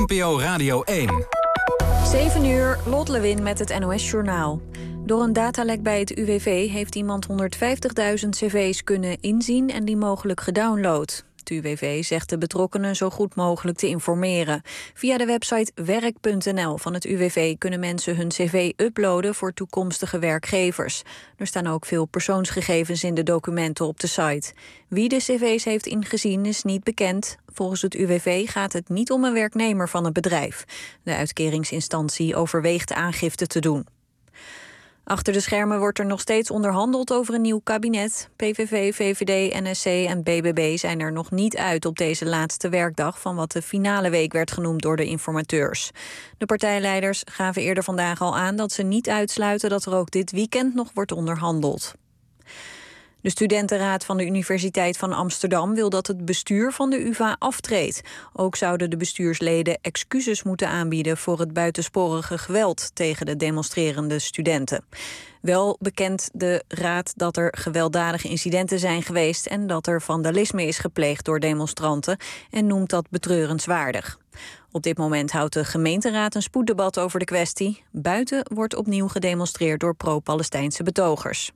NPO Radio 1. 7 uur, Lot Lewin met het NOS-journaal. Door een datalek bij het UWV heeft iemand 150.000 cv's kunnen inzien en die mogelijk gedownload. Het UWV zegt de betrokkenen zo goed mogelijk te informeren. Via de website werk.nl van het UWV kunnen mensen hun cv uploaden voor toekomstige werkgevers. Er staan ook veel persoonsgegevens in de documenten op de site. Wie de cv's heeft ingezien is niet bekend. Volgens het UWV gaat het niet om een werknemer van het bedrijf. De uitkeringsinstantie overweegt aangifte te doen. Achter de schermen wordt er nog steeds onderhandeld over een nieuw kabinet. PVV, VVD, NSC en BBB zijn er nog niet uit op deze laatste werkdag van wat de finale week werd genoemd door de informateurs. De partijleiders gaven eerder vandaag al aan dat ze niet uitsluiten dat er ook dit weekend nog wordt onderhandeld. De studentenraad van de Universiteit van Amsterdam wil dat het bestuur van de UvA aftreedt. Ook zouden de bestuursleden excuses moeten aanbieden voor het buitensporige geweld tegen de demonstrerende studenten. Wel bekent de raad dat er gewelddadige incidenten zijn geweest en dat er vandalisme is gepleegd door demonstranten en noemt dat betreurenswaardig. Op dit moment houdt de gemeenteraad een spoeddebat over de kwestie. Buiten wordt opnieuw gedemonstreerd door pro-Palestijnse betogers.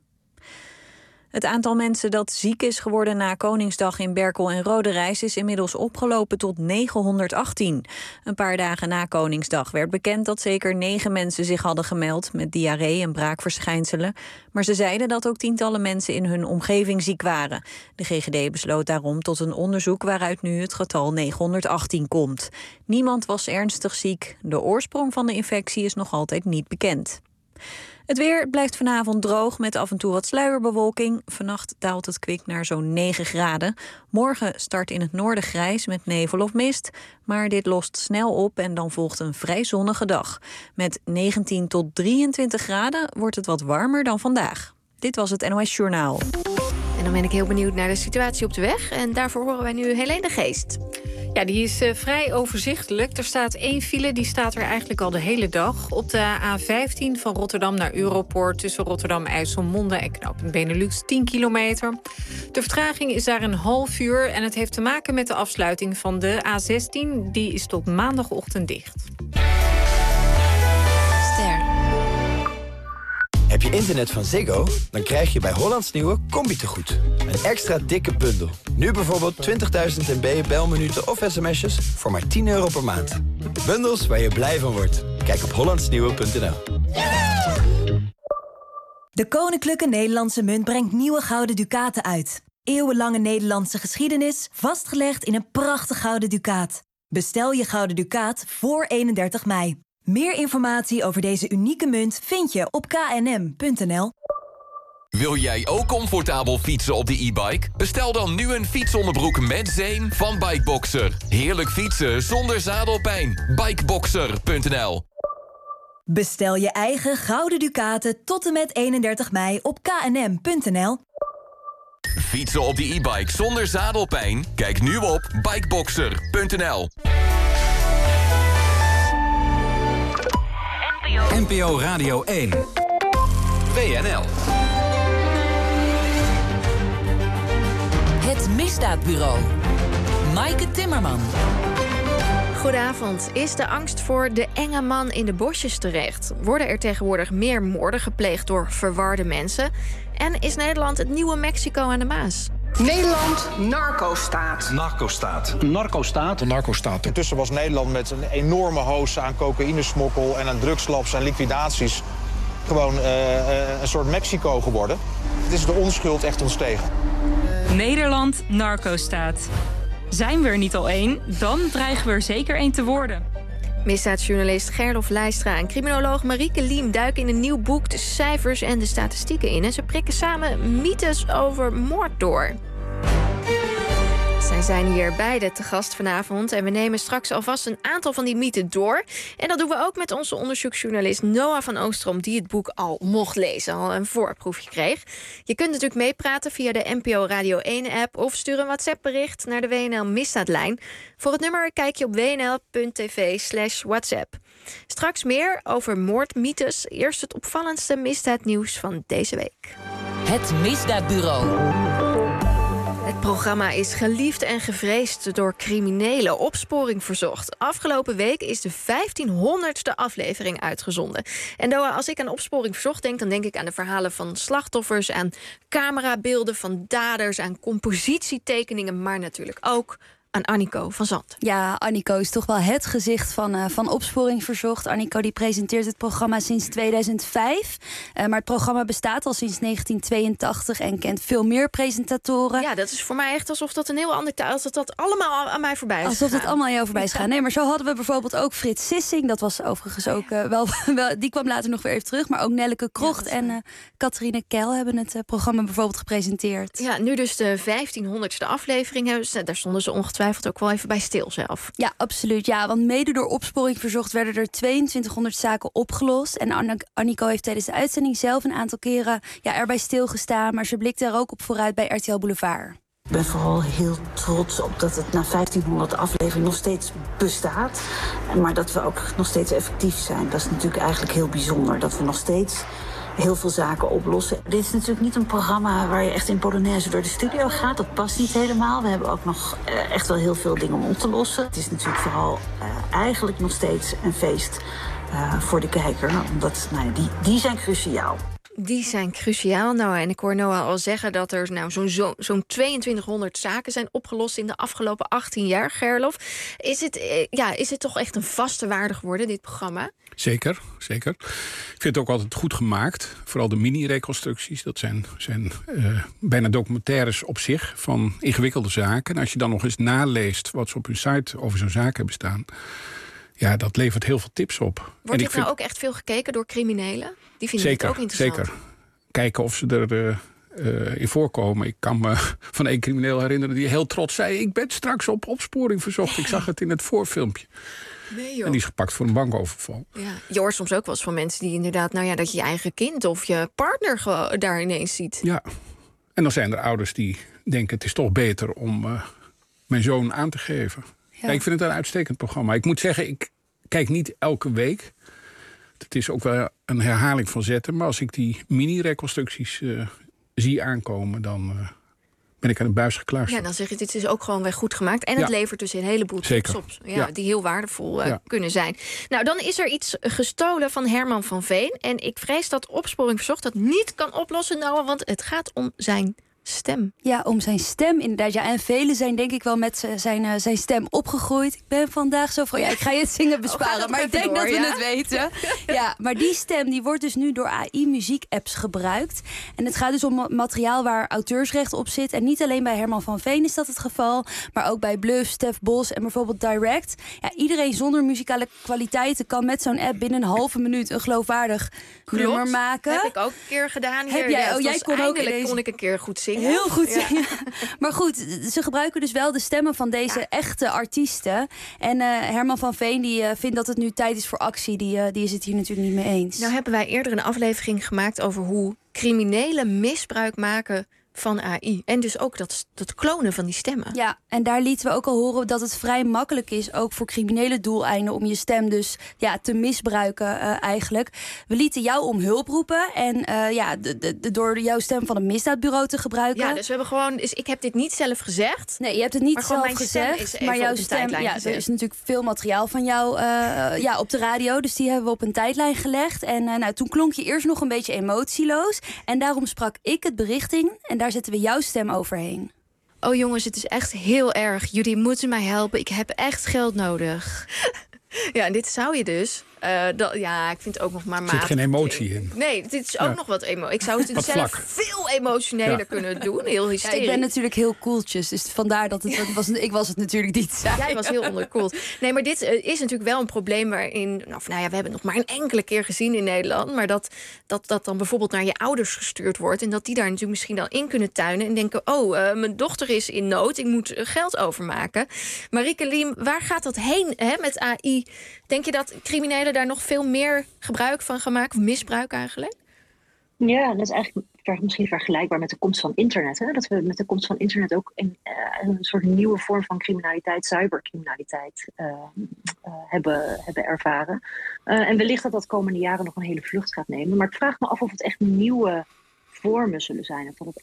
Het aantal mensen dat ziek is geworden na Koningsdag in Berkel en Roderijs is inmiddels opgelopen tot 918. Een paar dagen na Koningsdag werd bekend dat zeker 9 mensen zich hadden gemeld met diarree en braakverschijnselen. Maar ze zeiden dat ook tientallen mensen in hun omgeving ziek waren. De GGD besloot daarom tot een onderzoek waaruit nu het getal 918 komt. Niemand was ernstig ziek. De oorsprong van de infectie is nog altijd niet bekend. Het weer blijft vanavond droog met af en toe wat sluierbewolking. Vannacht daalt het kwik naar zo'n 9 graden. Morgen start in het noorden grijs met nevel of mist. Maar dit lost snel op en dan volgt een vrij zonnige dag. Met 19 tot 23 graden wordt het wat warmer dan vandaag. Dit was het NOS Journaal. En dan ben ik heel benieuwd naar de situatie op de weg. En daarvoor horen wij nu Helene de Geest. Ja, die is vrij overzichtelijk. Er staat 1 file, die staat er eigenlijk al de hele dag. Op de A15 van Rotterdam naar Europoort tussen Rotterdam-IJsselmonde en knooppunt Benelux 10 kilometer. De vertraging is daar een half uur en het heeft te maken met de afsluiting van de A16. Die is tot maandagochtend dicht. Heb je internet van Ziggo? Dan krijg je bij Hollands Nieuwe Combi-tegoed. Een extra dikke bundel. Nu bijvoorbeeld 20.000 MB belminuten of sms'jes voor maar €10 per maand. Bundels waar je blij van wordt. Kijk op hollandsnieuwe.nl. De Koninklijke Nederlandse Munt brengt nieuwe gouden ducaten uit. Eeuwenlange Nederlandse geschiedenis, vastgelegd in een prachtig gouden ducaat. Bestel je gouden ducaat voor 31 mei. Meer informatie over deze unieke munt vind je op knm.nl. Wil jij ook comfortabel fietsen op de e-bike? Bestel dan nu een fietsonderbroek met zeem van Bikeboxer. Heerlijk fietsen zonder zadelpijn. Bikeboxer.nl. Bestel je eigen gouden ducaten tot en met 31 mei op knm.nl. Fietsen op de e-bike zonder zadelpijn? Kijk nu op Bikeboxer.nl. NPO Radio 1. WNL. Het Misdaadbureau. Maaike Timmerman. Goedenavond. Is de angst voor de enge man in de bosjes terecht? Worden er tegenwoordig meer moorden gepleegd door verwarde mensen? En is Nederland het nieuwe Mexico aan de Maas? Nederland, narco-staat. Narco-staat. Narco-staat. Narco-staat. Intussen was Nederland met een enorme hoos aan cocaïnesmokkel en aan drugslabs en liquidaties gewoon een soort Mexico geworden. Het is de onschuld echt ontstegen. Nederland, narco-staat. Zijn we er niet al één, dan dreigen we er zeker één te worden. Misdaadjournalist Gerlof Leistra en criminoloog Marieke Liem duiken in een nieuw boek de cijfers en de statistieken in. En ze prikken samen mythes over moord door. Zij zijn hier beide te gast vanavond en we nemen straks alvast een aantal van die mythen door. En dat doen we ook met onze onderzoeksjournalist Noah van Oostrom, die het boek al mocht lezen, al een voorproefje kreeg. Je kunt natuurlijk meepraten via de NPO Radio 1-app of stuur een WhatsApp-bericht naar de WNL Misdaadlijn. Voor het nummer kijk je op wnl.tv/WhatsApp. Straks meer over moordmythes. Eerst het opvallendste misdaadnieuws van deze week. Het Misdaadbureau. Het programma is geliefd en gevreesd door criminelen. Opsporing Verzocht. Afgelopen week is de 1500ste aflevering uitgezonden. En Noah, als ik aan Opsporing Verzocht denk, dan denk ik aan de verhalen van slachtoffers, aan camerabeelden van daders, aan compositietekeningen, maar natuurlijk ook aan Annico van Zandt. Ja, Annico is toch wel het gezicht van Opsporing Verzocht. Annico die presenteert het programma sinds 2005. Maar het programma bestaat al sinds 1982 en kent veel meer presentatoren. Ja, dat is voor mij echt alsof dat een heel ander taal, alsof dat allemaal aan mij voorbij is Alsof het allemaal aan jou voorbij is gegaan. Nee, maar zo hadden we bijvoorbeeld ook Frits Sissing. Dat was overigens ook wel, die kwam later nog weer even terug. Maar ook Nelleke Krocht en Catharine Keil hebben het programma bijvoorbeeld gepresenteerd. Ja, nu dus de 1500ste aflevering. Daar stonden ze ongetwijfeld ook wel even bij stil zelf. Ja, absoluut. Ja, want mede door Opsporing Verzocht werden er 2200 zaken opgelost. En Annico heeft tijdens de uitzending zelf een aantal keren erbij stilgestaan. Maar ze blikte er ook op vooruit bij RTL Boulevard. Ik ben vooral heel trots op dat het na 1500 afleveringen nog steeds bestaat. Maar dat we ook nog steeds effectief zijn. Dat is natuurlijk eigenlijk heel bijzonder. Dat we nog steeds heel veel zaken oplossen. Dit is natuurlijk niet een programma waar je echt in Polonaise door de studio gaat. Dat past niet helemaal. We hebben ook nog echt wel heel veel dingen om op te lossen. Het is natuurlijk vooral eigenlijk nog steeds een feest voor de kijker. Omdat die zijn cruciaal. Die zijn cruciaal. Nou, en ik hoor Noah al zeggen dat er zo'n 2200 zaken zijn opgelost in de afgelopen 18 jaar. Gerlof, is het toch echt een vaste waarde geworden, dit programma? Zeker, zeker. Ik vind het ook altijd goed gemaakt. Vooral de mini-reconstructies. Dat zijn bijna documentaires op zich van ingewikkelde zaken. En als je dan nog eens naleest wat ze op hun site over zo'n zaak hebben staan, ja, dat levert heel veel tips op. Wordt dit nou ook echt veel gekeken door criminelen? Die vinden het ook interessant. Zeker. Kijken of ze er in voorkomen. Ik kan me van één crimineel herinneren die heel trots zei: ik ben straks op Opsporing Verzocht. Ik zag het in het voorfilmpje. Nee, joh. En die is gepakt voor een bankoverval. Ja, je hoort soms ook wel eens van mensen die inderdaad, dat je eigen kind of je partner gewoon daar ineens ziet. Ja, en dan zijn er ouders die denken: het is toch beter om mijn zoon aan te geven. Ja, ik vind het een uitstekend programma. Ik moet zeggen, ik kijk niet elke week. Het is ook wel een herhaling van zetten. Maar als ik die mini-reconstructies zie aankomen, dan ben ik aan de buis gekluisterd. Ja, dan zeg je, dit is ook gewoon weer goed gemaakt. En het levert dus een heleboel tips op. Die heel waardevol kunnen zijn. Nou, dan is er iets gestolen van Herman van Veen. En ik vrees dat Opsporing Verzocht dat niet kan oplossen, Noah, want het gaat om zijn stem. Ja, om zijn stem inderdaad. Ja, en velen zijn denk ik wel met zijn stem opgegroeid. Ik ben vandaag zo van, ik ga je het zingen besparen, maar ik denk dat we het weten. Ja, maar die stem die wordt dus nu door AI-muziek-apps gebruikt. En het gaat dus om materiaal waar auteursrecht op zit. En niet alleen bij Herman van Veen is dat het geval, maar ook bij Bluff, Stef Bos en bijvoorbeeld Direct. Ja, iedereen zonder muzikale kwaliteiten kan met zo'n app binnen een halve minuut een geloofwaardig nummer maken. Heb ik ook een keer gedaan hier. Heb jij? Jij kon ook kon ik een keer goed zingen. Heel goed zingen. Maar goed, ze gebruiken dus wel de stemmen van deze echte artiesten. En Herman van Veen die vindt dat het nu tijd is voor actie. Die is het hier natuurlijk niet mee eens. Nou hebben wij eerder een aflevering gemaakt over hoe criminelen misbruik maken van AI. En dus ook dat klonen van die stemmen. Ja, en daar lieten we ook al horen dat het vrij makkelijk is, ook voor criminele doeleinden, om je stem dus te misbruiken eigenlijk. We lieten jou om hulp roepen en door jouw stem van een misdaadbureau te gebruiken. Ja, dus we hebben gewoon, ik heb dit niet zelf gezegd. Nee, je hebt het niet zelf gezegd, maar jouw stem, er is natuurlijk veel materiaal van jou op de radio, dus die hebben we op een tijdlijn gelegd. En toen klonk je eerst nog een beetje emotieloos en daarom sprak ik het bericht in en daar zetten we jouw stem overheen. Oh jongens, het is echt heel erg. Jullie moeten mij helpen. Ik heb echt geld nodig. Ja, en dit zou je dus. Ik vind het ook nog maar matig. Er zit geen emotie in. Nee, dit is ook nog wat emotie. Ik zou het zelf veel emotioneler kunnen doen. Heel hysterisch. Ja, ik ben natuurlijk heel koeltjes. Dus vandaar dat ik was het natuurlijk niet. Jij was heel onderkoeld. Nee, maar dit is natuurlijk wel een probleem waarin, we hebben het nog maar een enkele keer gezien in Nederland, maar dat dan bijvoorbeeld naar je ouders gestuurd wordt en dat die daar natuurlijk misschien dan in kunnen tuinen en denken, mijn dochter is in nood, ik moet geld overmaken. Marieke Liem, waar gaat dat heen met AI? Denk je dat criminelen daar nog veel meer gebruik van gaan maken, of misbruik eigenlijk? Ja, dat is eigenlijk misschien vergelijkbaar met de komst van internet. Hè? Dat we met de komst van internet ook een soort nieuwe vorm van criminaliteit, cybercriminaliteit, hebben ervaren. En wellicht dat komende jaren nog een hele vlucht gaat nemen. Maar ik vraag me af of het echt nieuwe vormen zullen zijn. Of dat het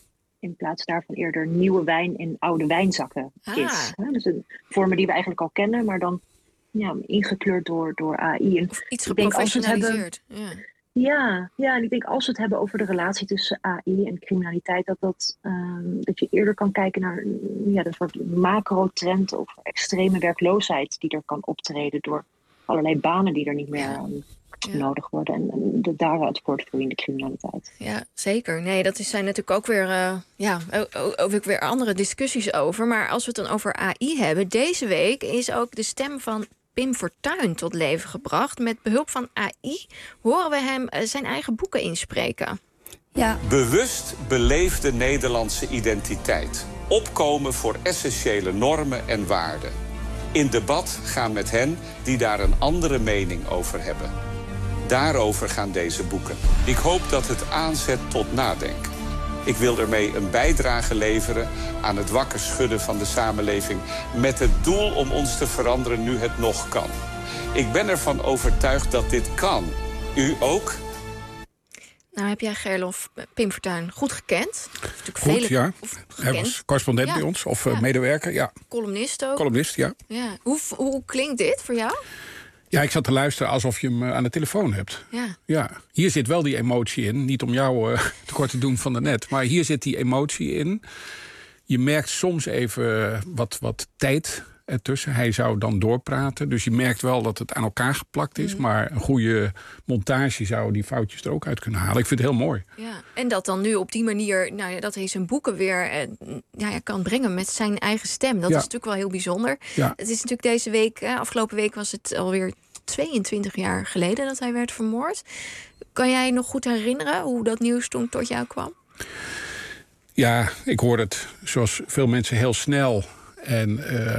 in plaats daarvan eerder nieuwe wijn in oude wijnzakken is. Dus een vormen die we eigenlijk al kennen, maar dan ingekleurd door AI. En iets geprofessionaliseerd. Ja, en ik denk als we het hebben over de relatie tussen AI en criminaliteit, dat je eerder kan kijken naar een soort macro-trend over extreme werkloosheid die er kan optreden door allerlei banen die er niet meer nodig worden en de daaruit voortvloeiende criminaliteit. Ja, zeker. Nee, dat zijn natuurlijk ook weer, ook weer andere discussies over. Maar als we het dan over AI hebben, deze week is ook de stem van Pim Fortuyn tot leven gebracht. Met behulp van AI horen we hem zijn eigen boeken inspreken. Ja. Bewust beleefde Nederlandse identiteit. Opkomen voor essentiële normen en waarden. In debat gaan met hen die daar een andere mening over hebben. Daarover gaan deze boeken. Ik hoop dat het aanzet tot nadenken. Ik wil ermee een bijdrage leveren aan het wakker schudden van de samenleving, met het doel om ons te veranderen nu het nog kan. Ik ben ervan overtuigd dat dit kan. U ook? Nou, heb jij Gerlof Pim Fortuyn goed gekend? Goed, ja. Hij was correspondent bij ons, of medewerker, ja. Columnist ook? Columnist, ja. Hoe klinkt dit voor jou? Ja, ik zat te luisteren alsof je hem aan de telefoon hebt. Ja. Hier zit wel die emotie in. Niet om jou tekort te doen van de net. Maar hier zit die emotie in. Je merkt soms even wat tijd ertussen. Hij zou dan doorpraten. Dus je merkt wel dat het aan elkaar geplakt is. Maar een goede montage zou die foutjes er ook uit kunnen halen. Ik vind het heel mooi. Ja. En dat dan nu op die manier, dat hij zijn boeken weer kan brengen met zijn eigen stem. Dat is natuurlijk wel heel bijzonder. Ja. Het is natuurlijk deze week, afgelopen week was het alweer 22 jaar geleden dat hij werd vermoord. Kan jij nog goed herinneren hoe dat nieuws toen tot jou kwam? Ja, ik hoorde het zoals veel mensen heel snel. En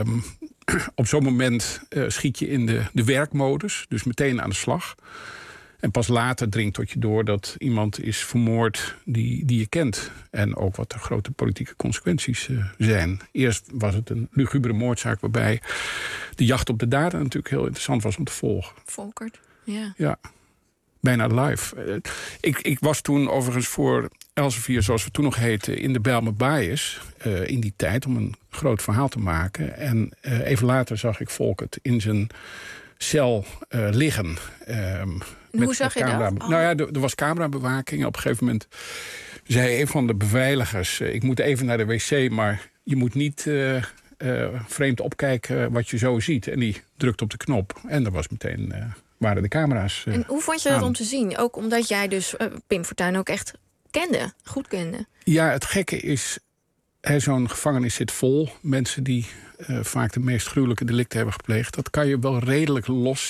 op zo'n moment schiet je in de werkmodus. Dus meteen aan de slag. En pas later dringt tot je door dat iemand is vermoord die je kent. En ook wat de grote politieke consequenties zijn. Eerst was het een lugubere moordzaak waarbij de jacht op de dader natuurlijk heel interessant was om te volgen. Volkert, ja. Bijna live. Ik was toen overigens voor Elsevier, zoals we toen nog heten, in de Bijlmer Baaiers in die tijd om een groot verhaal te maken. En even later zag ik Volkert in zijn cel liggen. Hoe zag je dat? Nou ja, er was camerabewaking. Op een gegeven moment zei een van de beveiligers, ik moet even naar de wc, maar je moet niet vreemd opkijken wat je zo ziet. En die drukte op de knop. En er was meteen waren de camera's En hoe vond je dat om te zien? Ook omdat jij dus Pim Fortuyn ook echt goed kende. Ja, het gekke is, zo'n gevangenis zit vol. Mensen die vaak de meest gruwelijke delicten hebben gepleegd. Dat kan je wel redelijk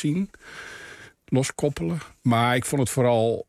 loskoppelen. Maar ik vond het vooral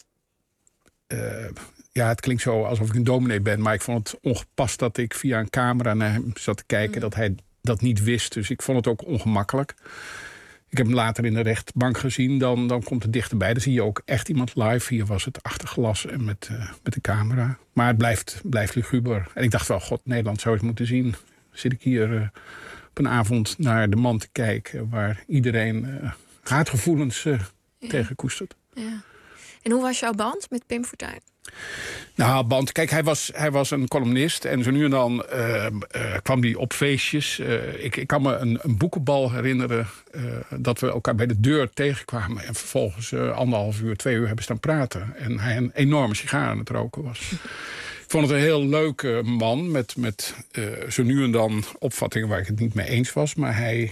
het klinkt zo alsof ik een dominee ben, maar ik vond het ongepast dat ik via een camera naar hem zat te kijken, dat hij dat niet wist. Dus ik vond het ook ongemakkelijk. Ik heb hem later in de rechtbank gezien, dan komt het dichterbij. Dan zie je ook echt iemand live. Hier was het achter glas en met de camera. Maar het blijft luguber. En ik dacht wel, god, Nederland zou het moeten zien. Zit ik hier op een avond naar de man te kijken, waar iedereen haatgevoelens tegen koestert. Ja. En hoe was jouw band met Pim Fortuyn? Nou, kijk, hij was een columnist. En zo nu en dan kwam hij op feestjes. Ik kan me een boekenbal herinneren dat we elkaar bij de deur tegenkwamen. En vervolgens 1,5 uur, 2 uur hebben staan praten. En hij een enorme sigaar aan het roken was. Ik vond het een heel leuke man met zo nu en dan opvattingen waar ik het niet mee eens was. Maar hij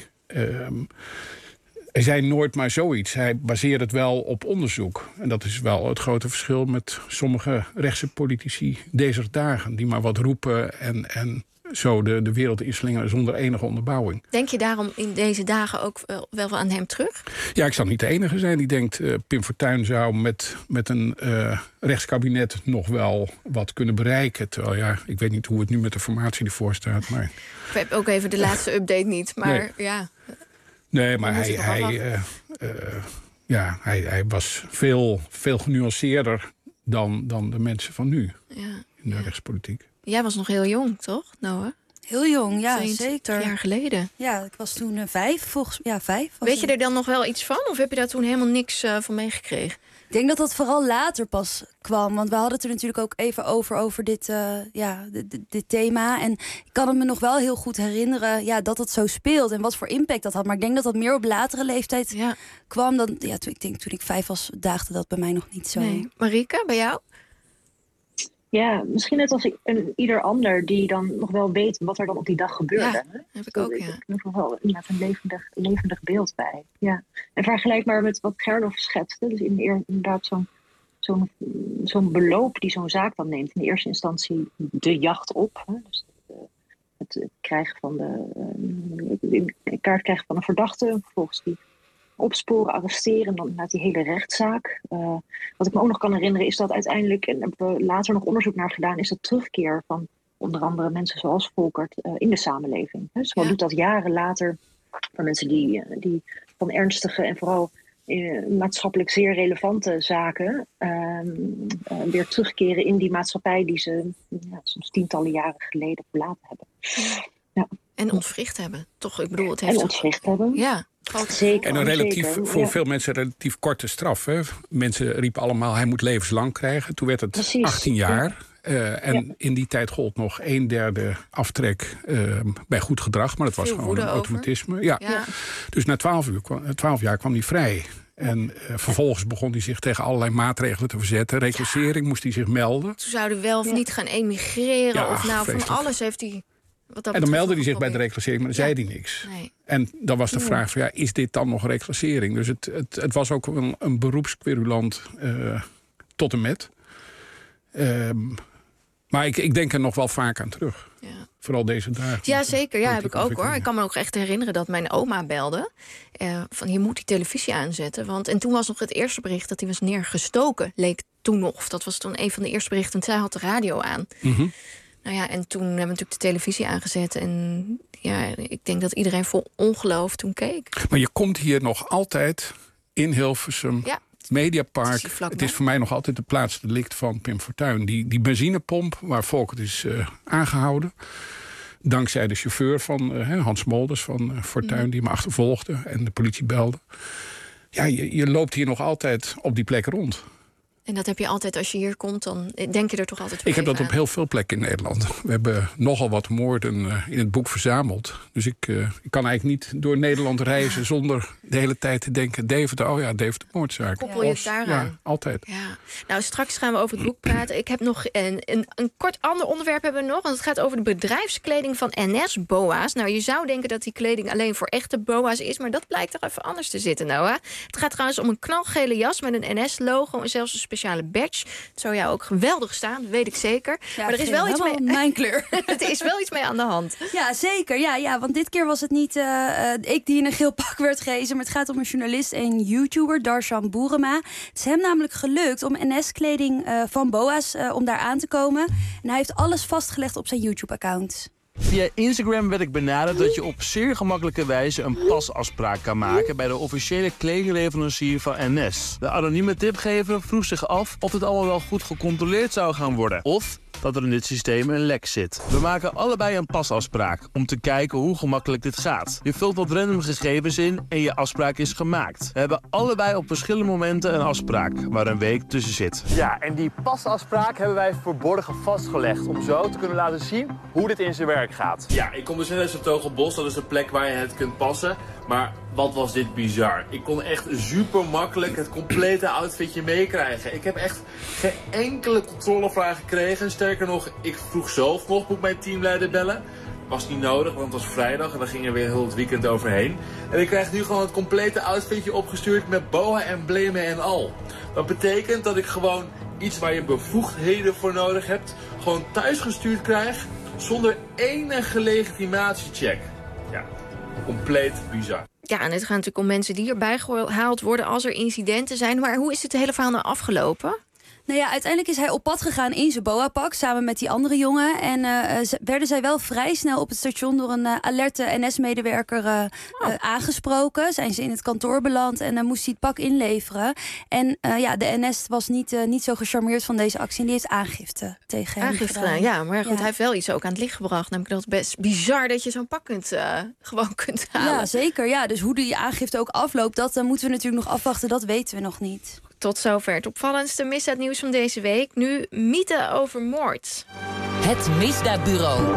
zei nooit maar zoiets. Hij baseerde het wel op onderzoek. En dat is wel het grote verschil met sommige rechtse politici deze dagen. Die maar wat roepen en zo de wereld inslingeren zonder enige onderbouwing. Denk je daarom in deze dagen ook wel aan hem terug? Ja, ik zal niet de enige zijn die denkt, Pim Fortuyn zou met een rechtskabinet nog wel wat kunnen bereiken. Terwijl ik weet niet hoe het nu met de formatie ervoor staat. Maar ik heb ook even de laatste update niet, maar Nee, maar hij was veel genuanceerder dan de mensen van nu in de rechtspolitiek. Jij was nog heel jong, toch, Noah? Heel jong, ja, zeker. 2 jaar geleden. Ja, ik was toen 5, volgens mij. Ja, 5. Weet je er dan nog wel iets van? Of heb je daar toen helemaal niks van meegekregen? Ik denk dat dat vooral later pas kwam. Want we hadden het er natuurlijk ook even over dit thema. En ik kan het me nog wel heel goed herinneren dat het zo speelt. En wat voor impact dat had. Maar ik denk dat dat meer op latere leeftijd kwam. Toen ik 5 was, daagde dat bij mij nog niet zo. Nee. Marieke, bij jou? Ja, misschien net als ieder ander die dan nog wel weet wat er dan op die dag gebeurde. Ja, heb ik ook, Ik heb nog wel een levendig beeld bij. Ja. En vergelijkbaar met wat Gerlof schetste. Dus inderdaad zo'n beloop die zo'n zaak dan neemt. In de eerste instantie de jacht op. Hè? Dus het krijgen van kaart krijgen van een verdachte. Vervolgens die opsporen, arresteren en dan inderdaad die hele rechtszaak. Wat ik me ook nog kan herinneren is dat uiteindelijk, en daar hebben we later nog onderzoek naar gedaan, is de terugkeer van onder andere mensen zoals Volkert in de samenleving. Dus wat doet dat jaren later voor mensen die van ernstige en vooral maatschappelijk zeer relevante zaken weer terugkeren in die maatschappij die ze soms tientallen jaren geleden verlaten hebben. Ja. En ontwricht hebben, toch? Ik bedoel, het heeft ontwricht hebben. Ja. Zeker, en voor veel mensen een relatief korte straf. Hè? Mensen riepen allemaal, hij moet levenslang krijgen. Toen werd het 18 jaar. In die tijd gold nog 1/3 aftrek bij goed gedrag. Maar dat was gewoon een automatisme. Ja. Dus na 12 jaar kwam hij vrij. En vervolgens begon hij zich tegen allerlei maatregelen te verzetten. Reclassering moest hij zich melden. Toen zouden we wel of niet gaan emigreren. Ja, of nou, vreselijk. van alles heeft hij... En dan meldde hij zich bij de reclassering, maar dan zei hij niks. Nee. En dan was de vraag van, is dit dan nog reclassering? Dus het was ook een beroepsquerulant tot en met. Maar ik denk er nog wel vaak aan terug. Ja. Vooral deze dagen. Ja, zeker. Ja, heb ik ook hoor. Ik kan me ook echt herinneren dat mijn oma belde. Van, je moet die televisie aanzetten. En toen was nog het eerste bericht dat hij was neergestoken. Leek toen nog. Of dat was toen een van de eerste berichten. En zij had de radio aan. Mm-hmm. Nou ja, en toen hebben we natuurlijk de televisie aangezet. En ja, ik denk dat iedereen vol ongeloof toen keek. Maar je komt hier nog altijd in Hilversum. Ja. Mediapark. Het is voor mij nog altijd de plaatsdelict van Pim Fortuyn. Die benzinepomp waar Volkert is aangehouden. Dankzij de chauffeur van Hans Molders van Fortuyn die me achtervolgde en de politie belde. Ja, je loopt hier nog altijd op die plek rond. En dat heb je altijd als je hier komt, dan denk je er toch altijd Ik heb dat op heel veel plekken in Nederland. We hebben nogal wat moorden in het boek verzameld. Dus ik kan eigenlijk niet door Nederland reizen zonder de hele tijd te denken, Deventer moordzaak. Koppel je het daaraan? Ja, altijd. Ja. Nou, straks gaan we over het boek praten. Ik heb nog een kort ander onderwerp hebben we nog. Want het gaat over de bedrijfskleding van NS-BOA's. Nou, je zou denken dat die kleding alleen voor echte BOA's is, maar dat blijkt toch even anders te zitten, Noah. Het gaat trouwens om een knalgele jas met een NS-logo en zelfs een speciale badge. Het zou jou ook geweldig staan, dat weet ik zeker. Ja, maar er is wel iets mee. Mijn kleur. Het is wel iets mee aan de hand. Ja, zeker. Ja, want dit keer was het niet ik die in een geel pak werd gehezen, maar het gaat om een journalist en YouTuber, Darshan Boerema. Het is hem namelijk gelukt om NS-kleding van BOA's om daar aan te komen. En hij heeft alles vastgelegd op zijn YouTube-account. Via Instagram werd ik benaderd dat je op zeer gemakkelijke wijze een pasafspraak kan maken bij de officiële kledingleverancier van NS. De anonieme tipgever vroeg zich af of het allemaal wel goed gecontroleerd zou gaan worden. Of dat er in dit systeem een lek zit. We maken allebei een pasafspraak om te kijken hoe gemakkelijk dit gaat. Je vult wat random gegevens in en je afspraak is gemaakt. We hebben allebei op verschillende momenten een afspraak waar een week tussen zit. Ja, en die pasafspraak hebben wij verborgen vastgelegd om zo te kunnen laten zien hoe dit in zijn werk gaat. Ja, ik kom dus net uit Z'Hertogenbosch, dat is de plek waar je het kunt passen. Maar wat was dit bizar. Ik kon echt super makkelijk het complete outfitje meekrijgen. Ik heb echt geen enkele controlevraag gekregen. Sterker nog, ik vroeg zelf nog, moet mijn teamleider bellen. Was niet nodig, want het was vrijdag en dan ging er weer heel het weekend overheen. En ik krijg nu gewoon het complete outfitje opgestuurd met boa-emblemen en al. Dat betekent dat ik gewoon iets waar je bevoegdheden voor nodig hebt, gewoon thuisgestuurd krijg zonder enige legitimatiecheck. Ja, compleet bizar. Ja, en het gaat natuurlijk om mensen die erbij gehaald worden als er incidenten zijn. Maar hoe is het hele verhaal nou afgelopen? Nou ja, uiteindelijk is hij op pad gegaan in zijn BOA-pak samen met die andere jongen. En werden zij wel vrij snel op het station door een alerte NS-medewerker aangesproken. Zijn ze in het kantoor beland en dan moest hij het pak inleveren. En de NS was niet zo gecharmeerd van deze actie en die heeft aangifte tegen hem gedaan. Ja, maar goed, hij heeft wel iets ook aan het licht gebracht. Namelijk dat het best bizar dat je zo'n pak gewoon kunt halen. Ja, zeker. Ja. Dus hoe die aangifte ook afloopt, dat moeten we natuurlijk nog afwachten. Dat weten we nog niet. Tot zover het opvallendste misdaadnieuws van deze week. Nu mythe over moord. Het Misdaadbureau.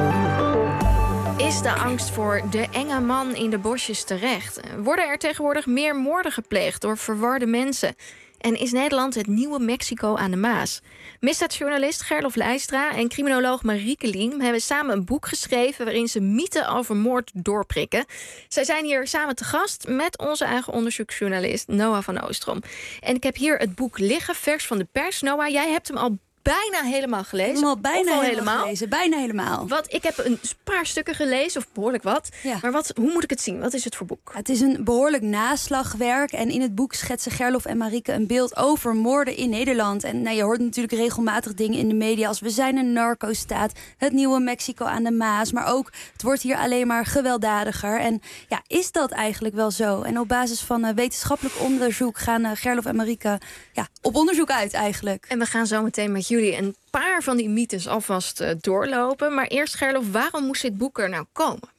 Is de angst voor de enge man in de bosjes terecht? Worden er tegenwoordig meer moorden gepleegd door verwarde mensen? En is Nederland het nieuwe Mexico aan de Maas? Misdaadjournalist Gerlof Leistra en criminoloog Marieke Liem hebben samen een boek geschreven waarin ze mythen over moord doorprikken. Zij zijn hier samen te gast met onze eigen onderzoeksjournalist Noah van Oostrom. En ik heb hier het boek liggen, vers van de pers. Noah, jij hebt hem al bijna helemaal gelezen. Bijna helemaal. Ik heb een paar stukken gelezen, of behoorlijk wat. Ja. Maar hoe moet ik het zien? Wat is het voor boek? Het is een behoorlijk naslagwerk. En in het boek schetsen Gerlof en Marieke een beeld over moorden in Nederland. En je hoort natuurlijk regelmatig dingen in de media als we zijn een narco-staat, het nieuwe Mexico aan de Maas. Maar ook, het wordt hier alleen maar gewelddadiger. En ja, is dat eigenlijk wel zo? En op basis van wetenschappelijk onderzoek gaan Gerlof en Marieke op onderzoek uit eigenlijk. En we gaan zo meteen met jullie een paar van die mythes alvast doorlopen. Maar eerst, Gerlof, waarom moest dit boek er nou komen?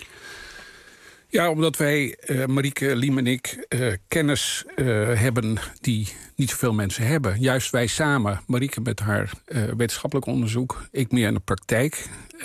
Ja, omdat wij, Marieke Liem en ik, kennis hebben die niet zoveel mensen hebben. Juist wij samen, Marieke met haar wetenschappelijk onderzoek, ik meer in de praktijk.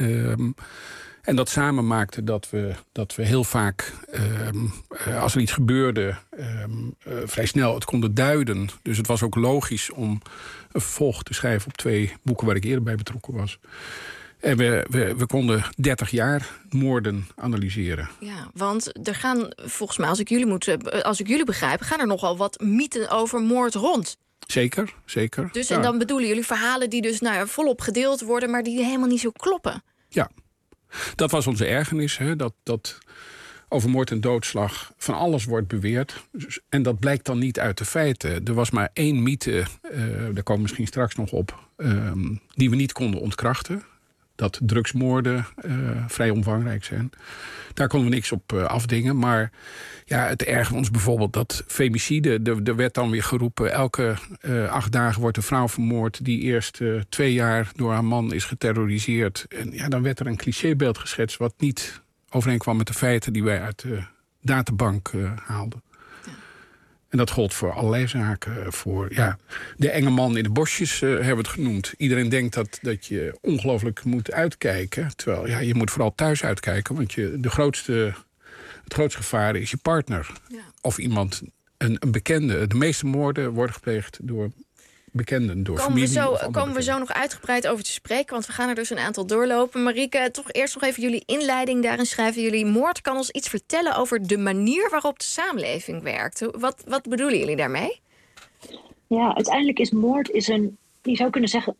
En dat samen maakte dat we heel vaak, als er iets gebeurde, vrij snel het konden duiden. Dus het was ook logisch om een vervolg te schrijven op 2 boeken waar ik eerder bij betrokken was. En we konden 30 jaar moorden analyseren. Ja, want er gaan, volgens mij, als ik jullie begrijp, gaan er nogal wat mythen over moord rond. Zeker. Dus en dan bedoelen jullie verhalen die dus volop gedeeld worden, maar die helemaal niet zo kloppen. Ja. Dat was onze ergernis, dat over moord en doodslag van alles wordt beweerd. En dat blijkt dan niet uit de feiten. Er was maar 1 mythe, daar komen we misschien straks nog op, die we niet konden ontkrachten. Dat drugsmoorden vrij omvangrijk zijn. Daar konden we niks op afdingen. Maar het ergerde ons bijvoorbeeld dat femicide. Er werd dan weer geroepen, elke 8 dagen wordt een vrouw vermoord die eerst 2 jaar door haar man is geterroriseerd. En dan werd er een clichébeeld geschetst wat niet overeenkwam met de feiten die wij uit de databank haalden. En dat gold voor allerlei zaken. Voor de enge man in de bosjes hebben we het genoemd. Iedereen denkt dat je ongelooflijk moet uitkijken. Terwijl je moet vooral thuis uitkijken. Want het grootste gevaar is je partner. Ja. Of iemand, een bekende. De meeste moorden worden gepleegd door bekenden, door familie. Komen we zo nog uitgebreid over te spreken, want we gaan er dus een aantal doorlopen. Marieke, toch eerst nog even jullie inleiding. Daarin schrijven jullie: moord kan ons iets vertellen over de manier waarop de samenleving werkt. Wat bedoelen jullie daarmee? Ja, uiteindelijk is moord je zou kunnen zeggen,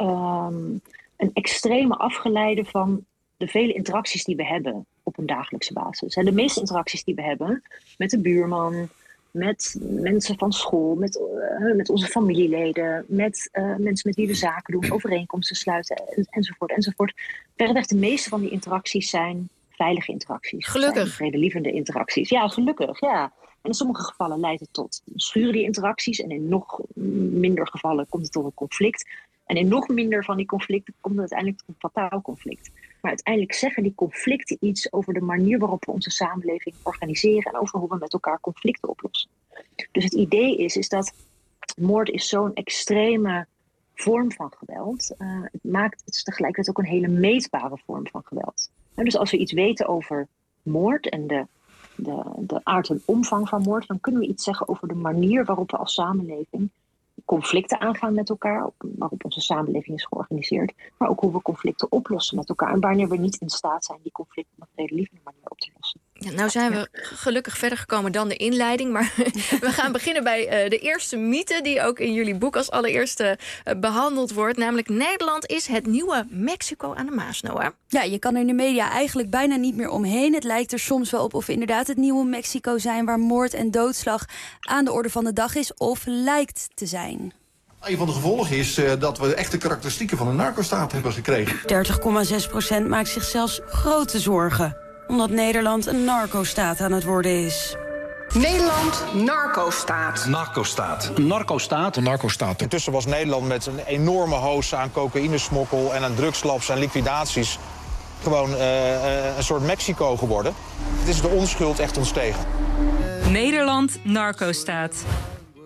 een extreme afgeleide van de vele interacties die we hebben op een dagelijkse basis. En de meeste interacties die we hebben met de buurman, met mensen van school, met onze familieleden, met mensen met wie we zaken doen, overeenkomsten sluiten, enzovoort. Verreweg de meeste van die interacties zijn veilige interacties. Gelukkig. Vredelievende interacties. Ja, gelukkig, ja. En in sommige gevallen leidt het tot schuren die interacties. En in nog minder gevallen komt het tot een conflict. En in nog minder van die conflicten komt het uiteindelijk tot een fataal conflict. Maar uiteindelijk zeggen die conflicten iets over de manier waarop we onze samenleving organiseren en over hoe we met elkaar conflicten oplossen. Dus het idee is dat moord is zo'n extreme vorm van geweld. Het is tegelijkertijd ook een hele meetbare vorm van geweld. En dus als we iets weten over moord en de aard en omvang van moord, dan kunnen we iets zeggen over de manier waarop we als samenleving conflicten aangaan met elkaar, waarop onze samenleving is georganiseerd, maar ook hoe we conflicten oplossen met elkaar en wanneer we niet in staat zijn die conflicten op een vredelievende manier op te lossen. Ja, nou zijn we gelukkig verder gekomen dan de inleiding, maar we gaan beginnen bij de eerste mythe die ook in jullie boek als allereerste behandeld wordt, namelijk Nederland is het nieuwe Mexico aan de Maas, Noah. Ja, je kan er in de media eigenlijk bijna niet meer omheen. Het lijkt er soms wel op of we inderdaad het nieuwe Mexico zijn waar moord en doodslag aan de orde van de dag is of lijkt te zijn. Een van de gevolgen is dat we echt de karakteristieken van een narcostaat hebben gekregen. 30,6% maakt zich zelfs grote zorgen, omdat Nederland een narcostaat aan het worden is. Nederland, narcostaat. Narcostaat. Narcostaat. Een narcostaat. Intussen was Nederland met een enorme hoos aan cocaïnesmokkel en aan drugslabs en liquidaties gewoon een soort Mexico geworden. Het is de onschuld echt ons tegen. Nederland, narcostaat.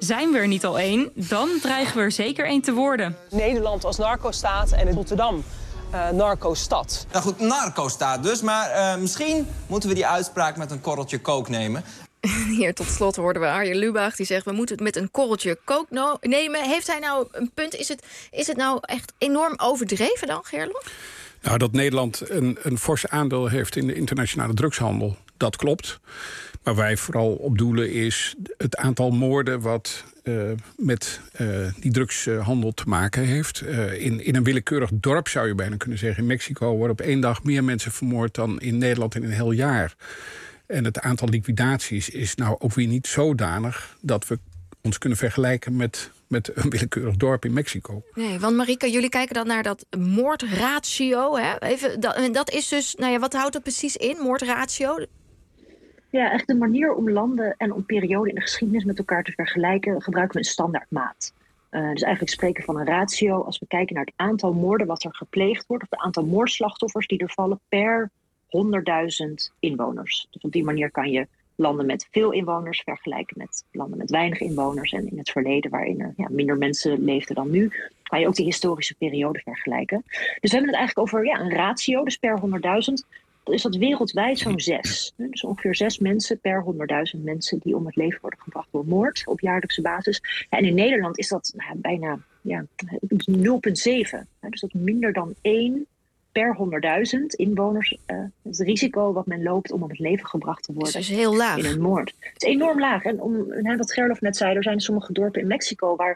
Zijn we er niet al één, dan dreigen we er zeker één te worden. Nederland als narco-staat en in Rotterdam narco-stad. Nou goed, narco-staat dus, maar misschien moeten we die uitspraak met een korreltje kook nemen. Hier tot slot hoorden we Arjen Lubach, die zegt... we moeten het met een korreltje kook nemen. Heeft hij nou een punt? Is het nou echt enorm overdreven dan, Gerlof? Nou, dat Nederland een fors aandeel heeft in de internationale drugshandel, dat klopt. Waar wij vooral op doelen is het aantal moorden wat met die drugshandel te maken heeft. In een willekeurig dorp zou je bijna kunnen zeggen. In Mexico worden op 1 dag meer mensen vermoord dan in Nederland in een heel jaar. En het aantal liquidaties is nou ook weer niet zodanig dat we ons kunnen vergelijken met een willekeurig dorp in Mexico. Nee, want Marieke, jullie kijken dan naar dat moordratio. Hè? Even, dat is dus, nou ja, wat houdt dat precies in, moordratio? Ja, echt de manier om landen en om perioden in de geschiedenis met elkaar te vergelijken, gebruiken we een standaardmaat. Dus eigenlijk spreken van een ratio als we kijken naar het aantal moorden wat er gepleegd wordt, of het aantal moordslachtoffers die er vallen per 100.000 inwoners. Dus op die manier kan je landen met veel inwoners vergelijken met landen met weinig inwoners. En in het verleden, waarin er minder mensen leefden dan nu, kan je ook die historische periode vergelijken. Dus we hebben het eigenlijk over een ratio, dus per 100.000. Dan is dat wereldwijd zo'n 6. Dus ongeveer 6 mensen per 100.000 mensen die om het leven worden gebracht door moord op jaarlijkse basis. En in Nederland is dat bijna 0,7. Dus dat is minder dan 1 per 100.000 inwoners. Het risico wat men loopt om om het leven gebracht te worden. Dat is dus heel laag. In een moord. Het is enorm laag. En wat Gerlof net zei, er zijn sommige dorpen in Mexico waar,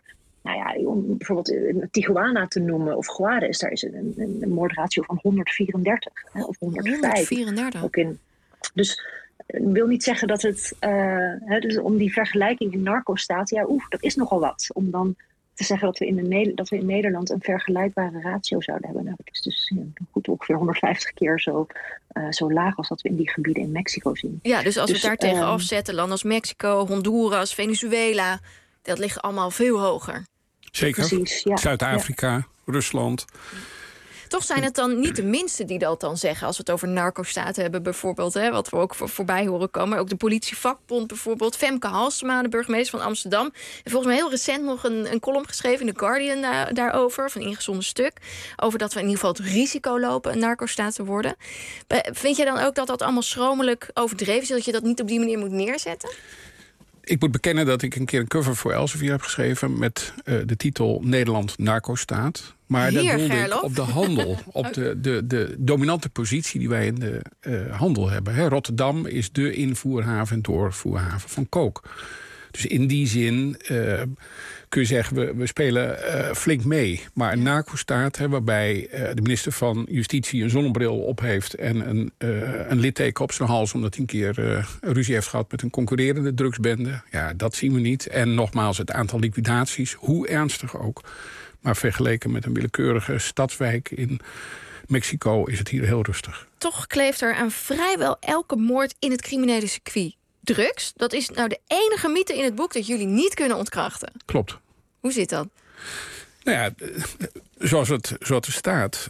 om bijvoorbeeld Tijuana te noemen of Juarez, daar is een moordratio van 134 of 105. 134. Ook dus ik wil niet zeggen dat het, dus om die vergelijking in narco-staat, dat is nogal wat. Om dan te zeggen dat we in Nederland een vergelijkbare ratio zouden hebben. Nou, dat is dus goed ongeveer 150 keer zo laag als dat we in die gebieden in Mexico zien. Ja, dus als we daar tegen afzetten, landen als Mexico, Honduras, Venezuela, dat ligt allemaal veel hoger. Zeker. Precies, ja. Zuid-Afrika, Rusland. Toch zijn het dan niet de minste die dat dan zeggen, als we het over narco-staten hebben bijvoorbeeld, hè, wat we ook voorbij horen komen. Ook de politievakbond bijvoorbeeld. Femke Halsema, de burgemeester van Amsterdam. En volgens mij heel recent nog een column geschreven in The Guardian daarover, van een ingezonden stuk, over dat we in ieder geval het risico lopen een narco-staat te worden. Vind jij dan ook dat dat allemaal schromelijk overdreven is, dat je dat niet op die manier moet neerzetten? Ik moet bekennen dat ik een keer een cover voor Elsevier heb geschreven met de titel Nederland narco-staat. Maar dat doelde ik op de handel, op de dominante positie die wij in de handel hebben. Rotterdam is de invoerhaven en doorvoerhaven van kook. Dus in die zin kun je zeggen, we spelen flink mee. Maar een narco-staat, waarbij de minister van Justitie een zonnebril op heeft en een litteken op zijn hals omdat hij een keer ruzie heeft gehad met een concurrerende drugsbende. Ja, dat zien we niet. En nogmaals, het aantal liquidaties, hoe ernstig ook. Maar vergeleken met een willekeurige stadswijk in Mexico is het hier heel rustig. Toch kleeft er aan vrijwel elke moord in het criminele circuit drugs. Dat is nou de enige mythe in het boek dat jullie niet kunnen ontkrachten. Klopt. Hoe zit dat? Nou ja, zoals het staat.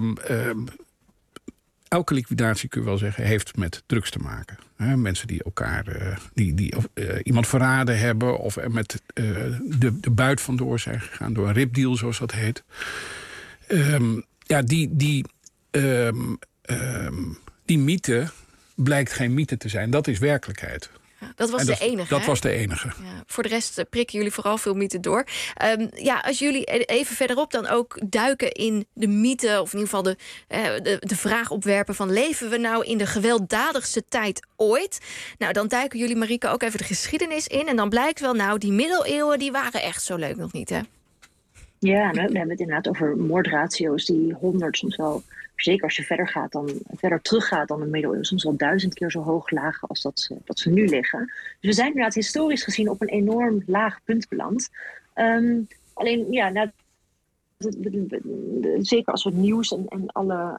Elke liquidatie, kun je wel zeggen, heeft met drugs te maken. Mensen die elkaar, iemand verraden hebben of er met de buit vandoor zijn gegaan door een ripdeal, zoals dat heet. Die mythe blijkt geen mythe te zijn. Dat is werkelijkheid. Ja, dat was de enige. Dat was de enige. Ja, voor de rest prikken jullie vooral veel mythen door. Als jullie even verderop dan ook duiken in de mythe, of in ieder geval de vraag opwerpen van, leven we nou in de gewelddadigste tijd ooit? Nou, dan duiken jullie, Marieke, ook even de geschiedenis in. En dan blijkt wel, die middeleeuwen, die waren echt zo leuk nog niet, hè? Ja, we hebben het inderdaad over moordratio's die 100, soms wel, zeker als je verder teruggaat dan de middeleeuwen, soms wel 1000 keer zo hoog lagen als dat ze nu liggen. Dus we zijn inderdaad historisch gezien op een enorm laag punt beland. Alleen, zeker als we het nieuws en alle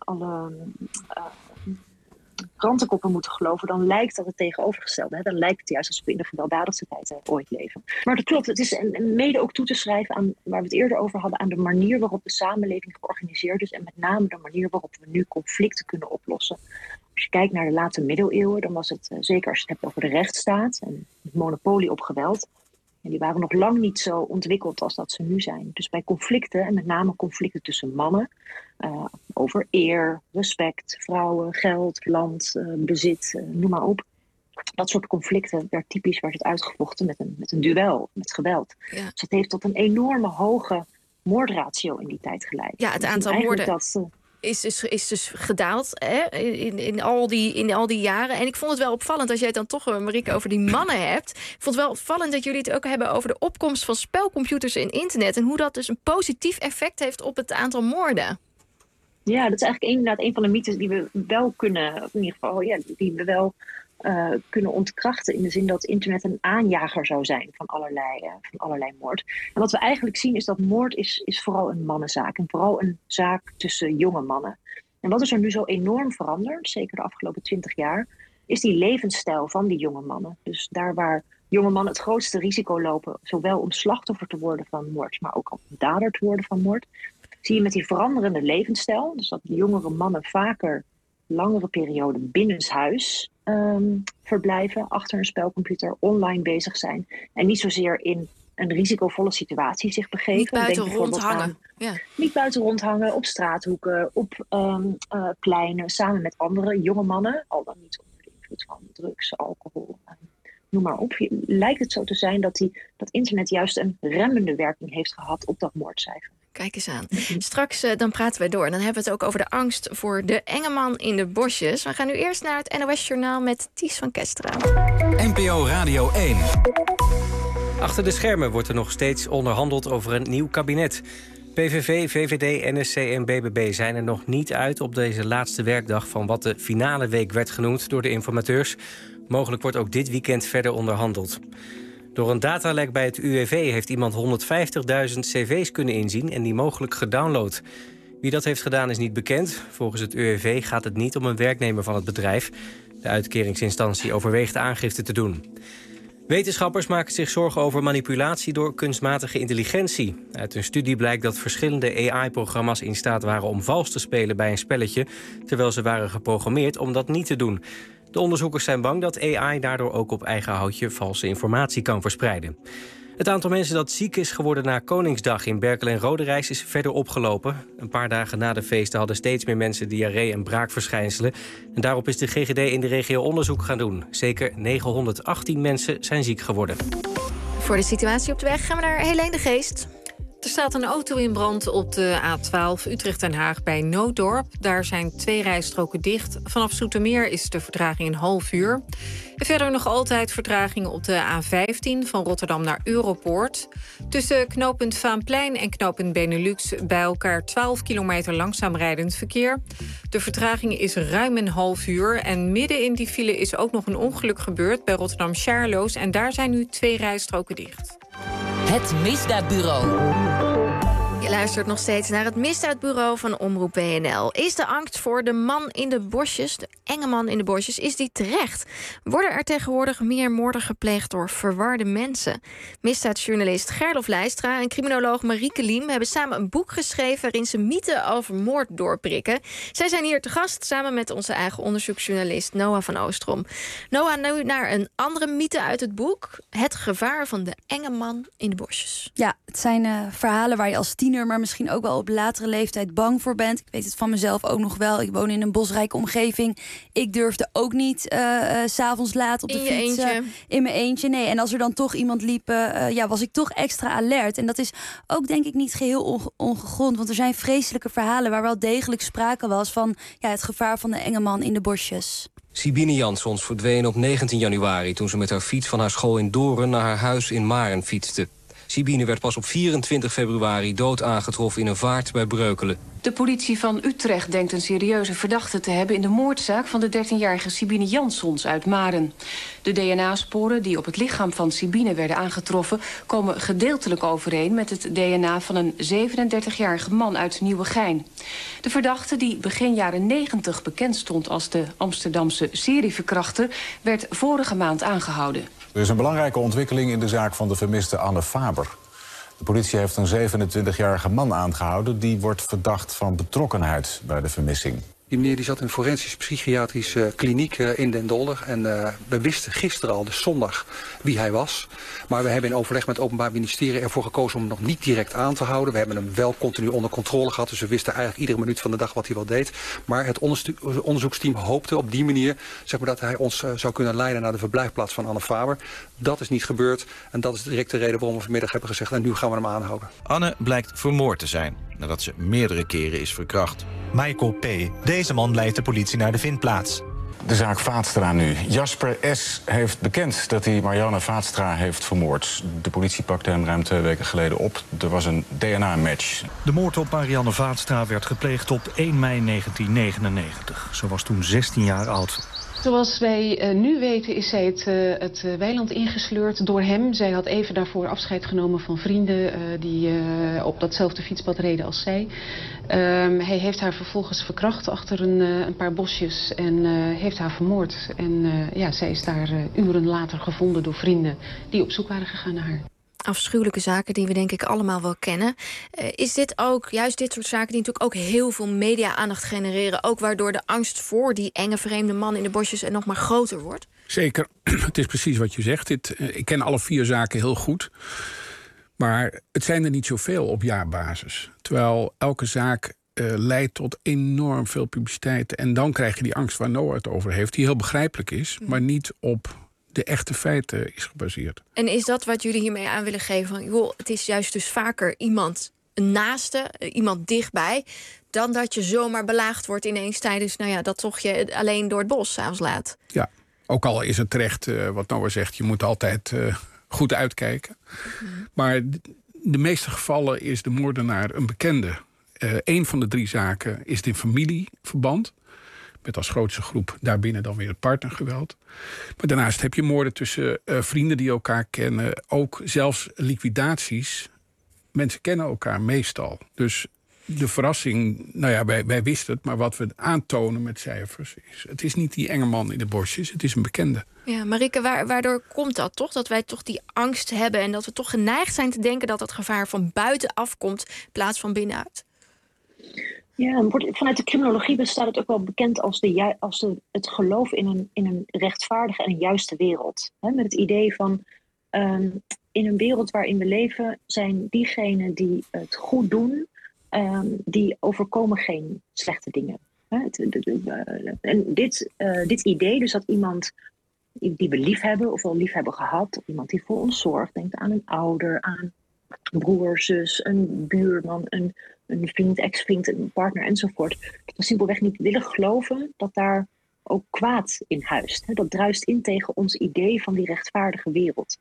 krantenkoppen moeten geloven, dan lijkt dat het tegenovergestelde. Dan lijkt het juist alsof we in de gewelddadigste tijd ooit leven. Maar dat klopt, het is mede ook toe te schrijven aan, waar we het eerder over hadden, aan de manier waarop de samenleving georganiseerd is en met name de manier waarop we nu conflicten kunnen oplossen. Als je kijkt naar de late middeleeuwen, dan was het, zeker als je het hebt over de rechtsstaat en het monopolie op geweld, En die waren nog lang niet zo ontwikkeld als dat ze nu zijn. Dus bij conflicten, en met name conflicten tussen mannen, over eer, respect, vrouwen, geld, land, bezit, noem maar op. Dat soort conflicten werd het uitgevochten met een duel, met geweld. Ja. Dus dat heeft tot een enorme hoge moordratio in die tijd geleid. Ja, het aantal moorden is dus gedaald in al die jaren. En ik vond het wel opvallend, als jij het dan toch, Marieke, over die mannen hebt. Ik vond het wel opvallend dat jullie het ook hebben over de opkomst van spelcomputers en internet. En hoe dat dus een positief effect heeft op het aantal moorden. Ja, dat is eigenlijk inderdaad een van de mythes die we wel kunnen, in ieder geval, die we wel kunnen ontkrachten, in de zin dat internet een aanjager zou zijn van allerlei moord. En wat we eigenlijk zien is dat moord is vooral een mannenzaak. En vooral een zaak tussen jonge mannen. En wat is er nu zo enorm veranderd, zeker de afgelopen 20 jaar, is die levensstijl van die jonge mannen. Dus daar waar jonge mannen het grootste risico lopen, zowel om slachtoffer te worden van moord, maar ook om dader te worden van moord, zie je met die veranderende levensstijl, dus dat de jongere mannen vaker langere perioden binnenshuis verblijven, achter een spelcomputer, online bezig zijn en niet zozeer in een risicovolle situatie zich begeven. Niet buiten rondhangen. Niet buiten rondhangen, op straathoeken, op pleinen, samen met andere jonge mannen, al dan niet onder de invloed van drugs, alcohol, noem maar op. Lijkt het zo te zijn dat internet juist een remmende werking heeft gehad op dat moordcijfer. Kijk eens aan. Straks dan praten we door. En dan hebben we het ook over de angst voor de enge man in de bosjes. We gaan nu eerst naar het NOS-journaal met Ties van Kesteren. NPO Radio 1. Achter de schermen wordt er nog steeds onderhandeld over een nieuw kabinet. PVV, VVD, NSC en BBB zijn er nog niet uit op deze laatste werkdag van wat de finale week werd genoemd door de informateurs. Mogelijk wordt ook dit weekend verder onderhandeld. Door een datalek bij het UWV heeft iemand 150.000 cv's kunnen inzien en die mogelijk gedownload. Wie dat heeft gedaan is niet bekend. Volgens het UWV gaat het niet om een werknemer van het bedrijf. De uitkeringsinstantie overweegt aangifte te doen. Wetenschappers maken zich zorgen over manipulatie door kunstmatige intelligentie. Uit een studie blijkt dat verschillende AI-programma's in staat waren om vals te spelen bij een spelletje, terwijl ze waren geprogrammeerd om dat niet te doen. De onderzoekers zijn bang dat AI daardoor ook op eigen houtje valse informatie kan verspreiden. Het aantal mensen dat ziek is geworden na Koningsdag in Berkel en Roderijs is verder opgelopen. Een paar dagen na de feesten hadden steeds meer mensen diarree en braakverschijnselen. En daarop is de GGD in de regio onderzoek gaan doen. Zeker 918 mensen zijn ziek geworden. Voor de situatie op de weg gaan we naar Helene de Geest. Er staat een auto in brand op de A12 Utrecht-Den Haag bij Nooddorp. Daar zijn 2 rijstroken dicht. Vanaf Zoetermeer is de vertraging een half uur. En verder nog altijd vertragingen op de A15 van Rotterdam naar Europoort. Tussen knooppunt Vaanplein en knooppunt Benelux bij elkaar 12 kilometer langzaam rijdend verkeer. De vertraging is ruim een half uur. En midden in die file is ook nog een ongeluk gebeurd bij Rotterdam-Charloes. En daar zijn nu 2 rijstroken dicht. Het Misdaadbureau. Je luistert nog steeds naar het Misdaadbureau van Omroep WNL. Is de angst voor de man in de bosjes, de enge man in de bosjes, is die terecht? Worden er tegenwoordig meer moorden gepleegd door verwarde mensen? Misdaadjournalist Gerlof Leistra en criminoloog Marieke Liem hebben samen een boek geschreven waarin ze mythen over moord doorprikken. Zij zijn hier te gast samen met onze eigen onderzoeksjournalist Noah van Oostrom. Noah, nu naar een andere mythe uit het boek. Het gevaar van de enge man in de bosjes. Ja, het zijn verhalen waar je als tiener, maar misschien ook wel op latere leeftijd bang voor bent. Ik weet het van mezelf ook nog wel. Ik woon in een bosrijke omgeving. Ik durfde ook niet 's avonds laat op de fiets. In mijn eentje. Nee, en als er dan toch iemand liep, was ik toch extra alert. En dat is ook denk ik niet geheel ongegrond. Want er zijn vreselijke verhalen waar wel degelijk sprake was van het gevaar van de enge man in de bosjes. Sibine Jansons verdween op 19 januari... toen ze met haar fiets van haar school in Doorn naar haar huis in Maren fietste. Sibine werd pas op 24 februari dood aangetroffen in een vaart bij Breukelen. De politie van Utrecht denkt een serieuze verdachte te hebben in de moordzaak van de 13-jarige Sibine Jansons uit Maren. De DNA-sporen die op het lichaam van Sibine werden aangetroffen komen gedeeltelijk overeen met het DNA van een 37-jarige man uit Nieuwegein. De verdachte, die begin jaren 90 bekend stond als de Amsterdamse serieverkrachter, werd vorige maand aangehouden. Er is een belangrijke ontwikkeling in de zaak van de vermiste Anne Faber. De politie heeft een 27-jarige man aangehouden. Die wordt verdacht van betrokkenheid bij de vermissing. Die meneer die zat in een forensisch psychiatrische kliniek in Den Dolder. En we wisten gisteren al, dus zondag, wie hij was. Maar we hebben in overleg met het Openbaar Ministerie ervoor gekozen om hem nog niet direct aan te houden. We hebben hem wel continu onder controle gehad. Dus we wisten eigenlijk iedere minuut van de dag wat hij wel deed. Maar het onderzoeksteam hoopte op die manier dat hij ons zou kunnen leiden naar de verblijfplaats van Anne Faber. Dat is niet gebeurd. En dat is direct de reden waarom we vanmiddag hebben gezegd, en nu gaan we hem aanhouden. Anne blijkt vermoord te zijn, nadat ze meerdere keren is verkracht. Michael P. Deze man leidt de politie naar de vindplaats. De zaak Vaatstra nu. Jasper S. heeft bekend dat hij Marianne Vaatstra heeft vermoord. De politie pakte hem ruim 2 weken geleden op. Er was een DNA-match. De moord op Marianne Vaatstra werd gepleegd op 1 mei 1999. Ze was toen 16 jaar oud. Zoals wij nu weten is zij het weiland ingesleurd door hem. Zij had even daarvoor afscheid genomen van vrienden die op datzelfde fietspad reden als zij. Hij heeft haar vervolgens verkracht achter een paar bosjes en heeft haar vermoord. En zij is daar uren later gevonden door vrienden die op zoek waren gegaan naar haar. Afschuwelijke zaken die we denk ik allemaal wel kennen. Is dit ook, juist dit soort zaken die natuurlijk ook heel veel media-aandacht genereren, ook waardoor de angst voor die enge vreemde man in de bosjes er nog maar groter wordt? Zeker, het is precies wat je zegt. Ik ken alle 4 zaken heel goed. Maar het zijn er niet zoveel op jaarbasis. Terwijl elke zaak leidt tot enorm veel publiciteit. En dan krijg je die angst waar Noah het over heeft, die heel begrijpelijk is, maar niet op de echte feiten is gebaseerd. En is dat wat jullie hiermee aan willen geven? Van, joh, het is juist dus vaker iemand, een naaste, iemand dichtbij, dan dat je zomaar belaagd wordt ineens tijdens dat toch je alleen door het bos 's avonds laat. Ja, ook al is het terecht wat Noah zegt, je moet altijd goed uitkijken. Maar de meeste gevallen is de moordenaar een bekende. 1 van de 3 zaken is in familieverband, met als grootste groep daarbinnen dan weer het partnergeweld. Maar daarnaast heb je moorden tussen vrienden die elkaar kennen. Ook zelfs liquidaties. Mensen kennen elkaar meestal. Dus de verrassing, wij wisten het, maar wat we aantonen met cijfers is, het is niet die enge man in de bosjes, het is een bekende. Ja, Marieke, waardoor komt dat toch? Dat wij toch die angst hebben en dat we toch geneigd zijn te denken dat het gevaar van buitenaf komt in plaats van binnenuit? Ja, vanuit de criminologie bestaat het ook wel bekend als het geloof in een rechtvaardige en een juiste wereld. Met het idee van in een wereld waarin we leven zijn diegenen die het goed doen, die overkomen geen slechte dingen. En dit idee, dus dat iemand die we lief hebben of wel lief hebben gehad, of iemand die voor ons zorgt, denkt aan een ouder, aan broer, zus, een buurman, een vriend, ex-vriend, een partner enzovoort. Dat we simpelweg niet willen geloven dat daar ook kwaad in huist. Dat druist in tegen ons idee van die rechtvaardige wereld.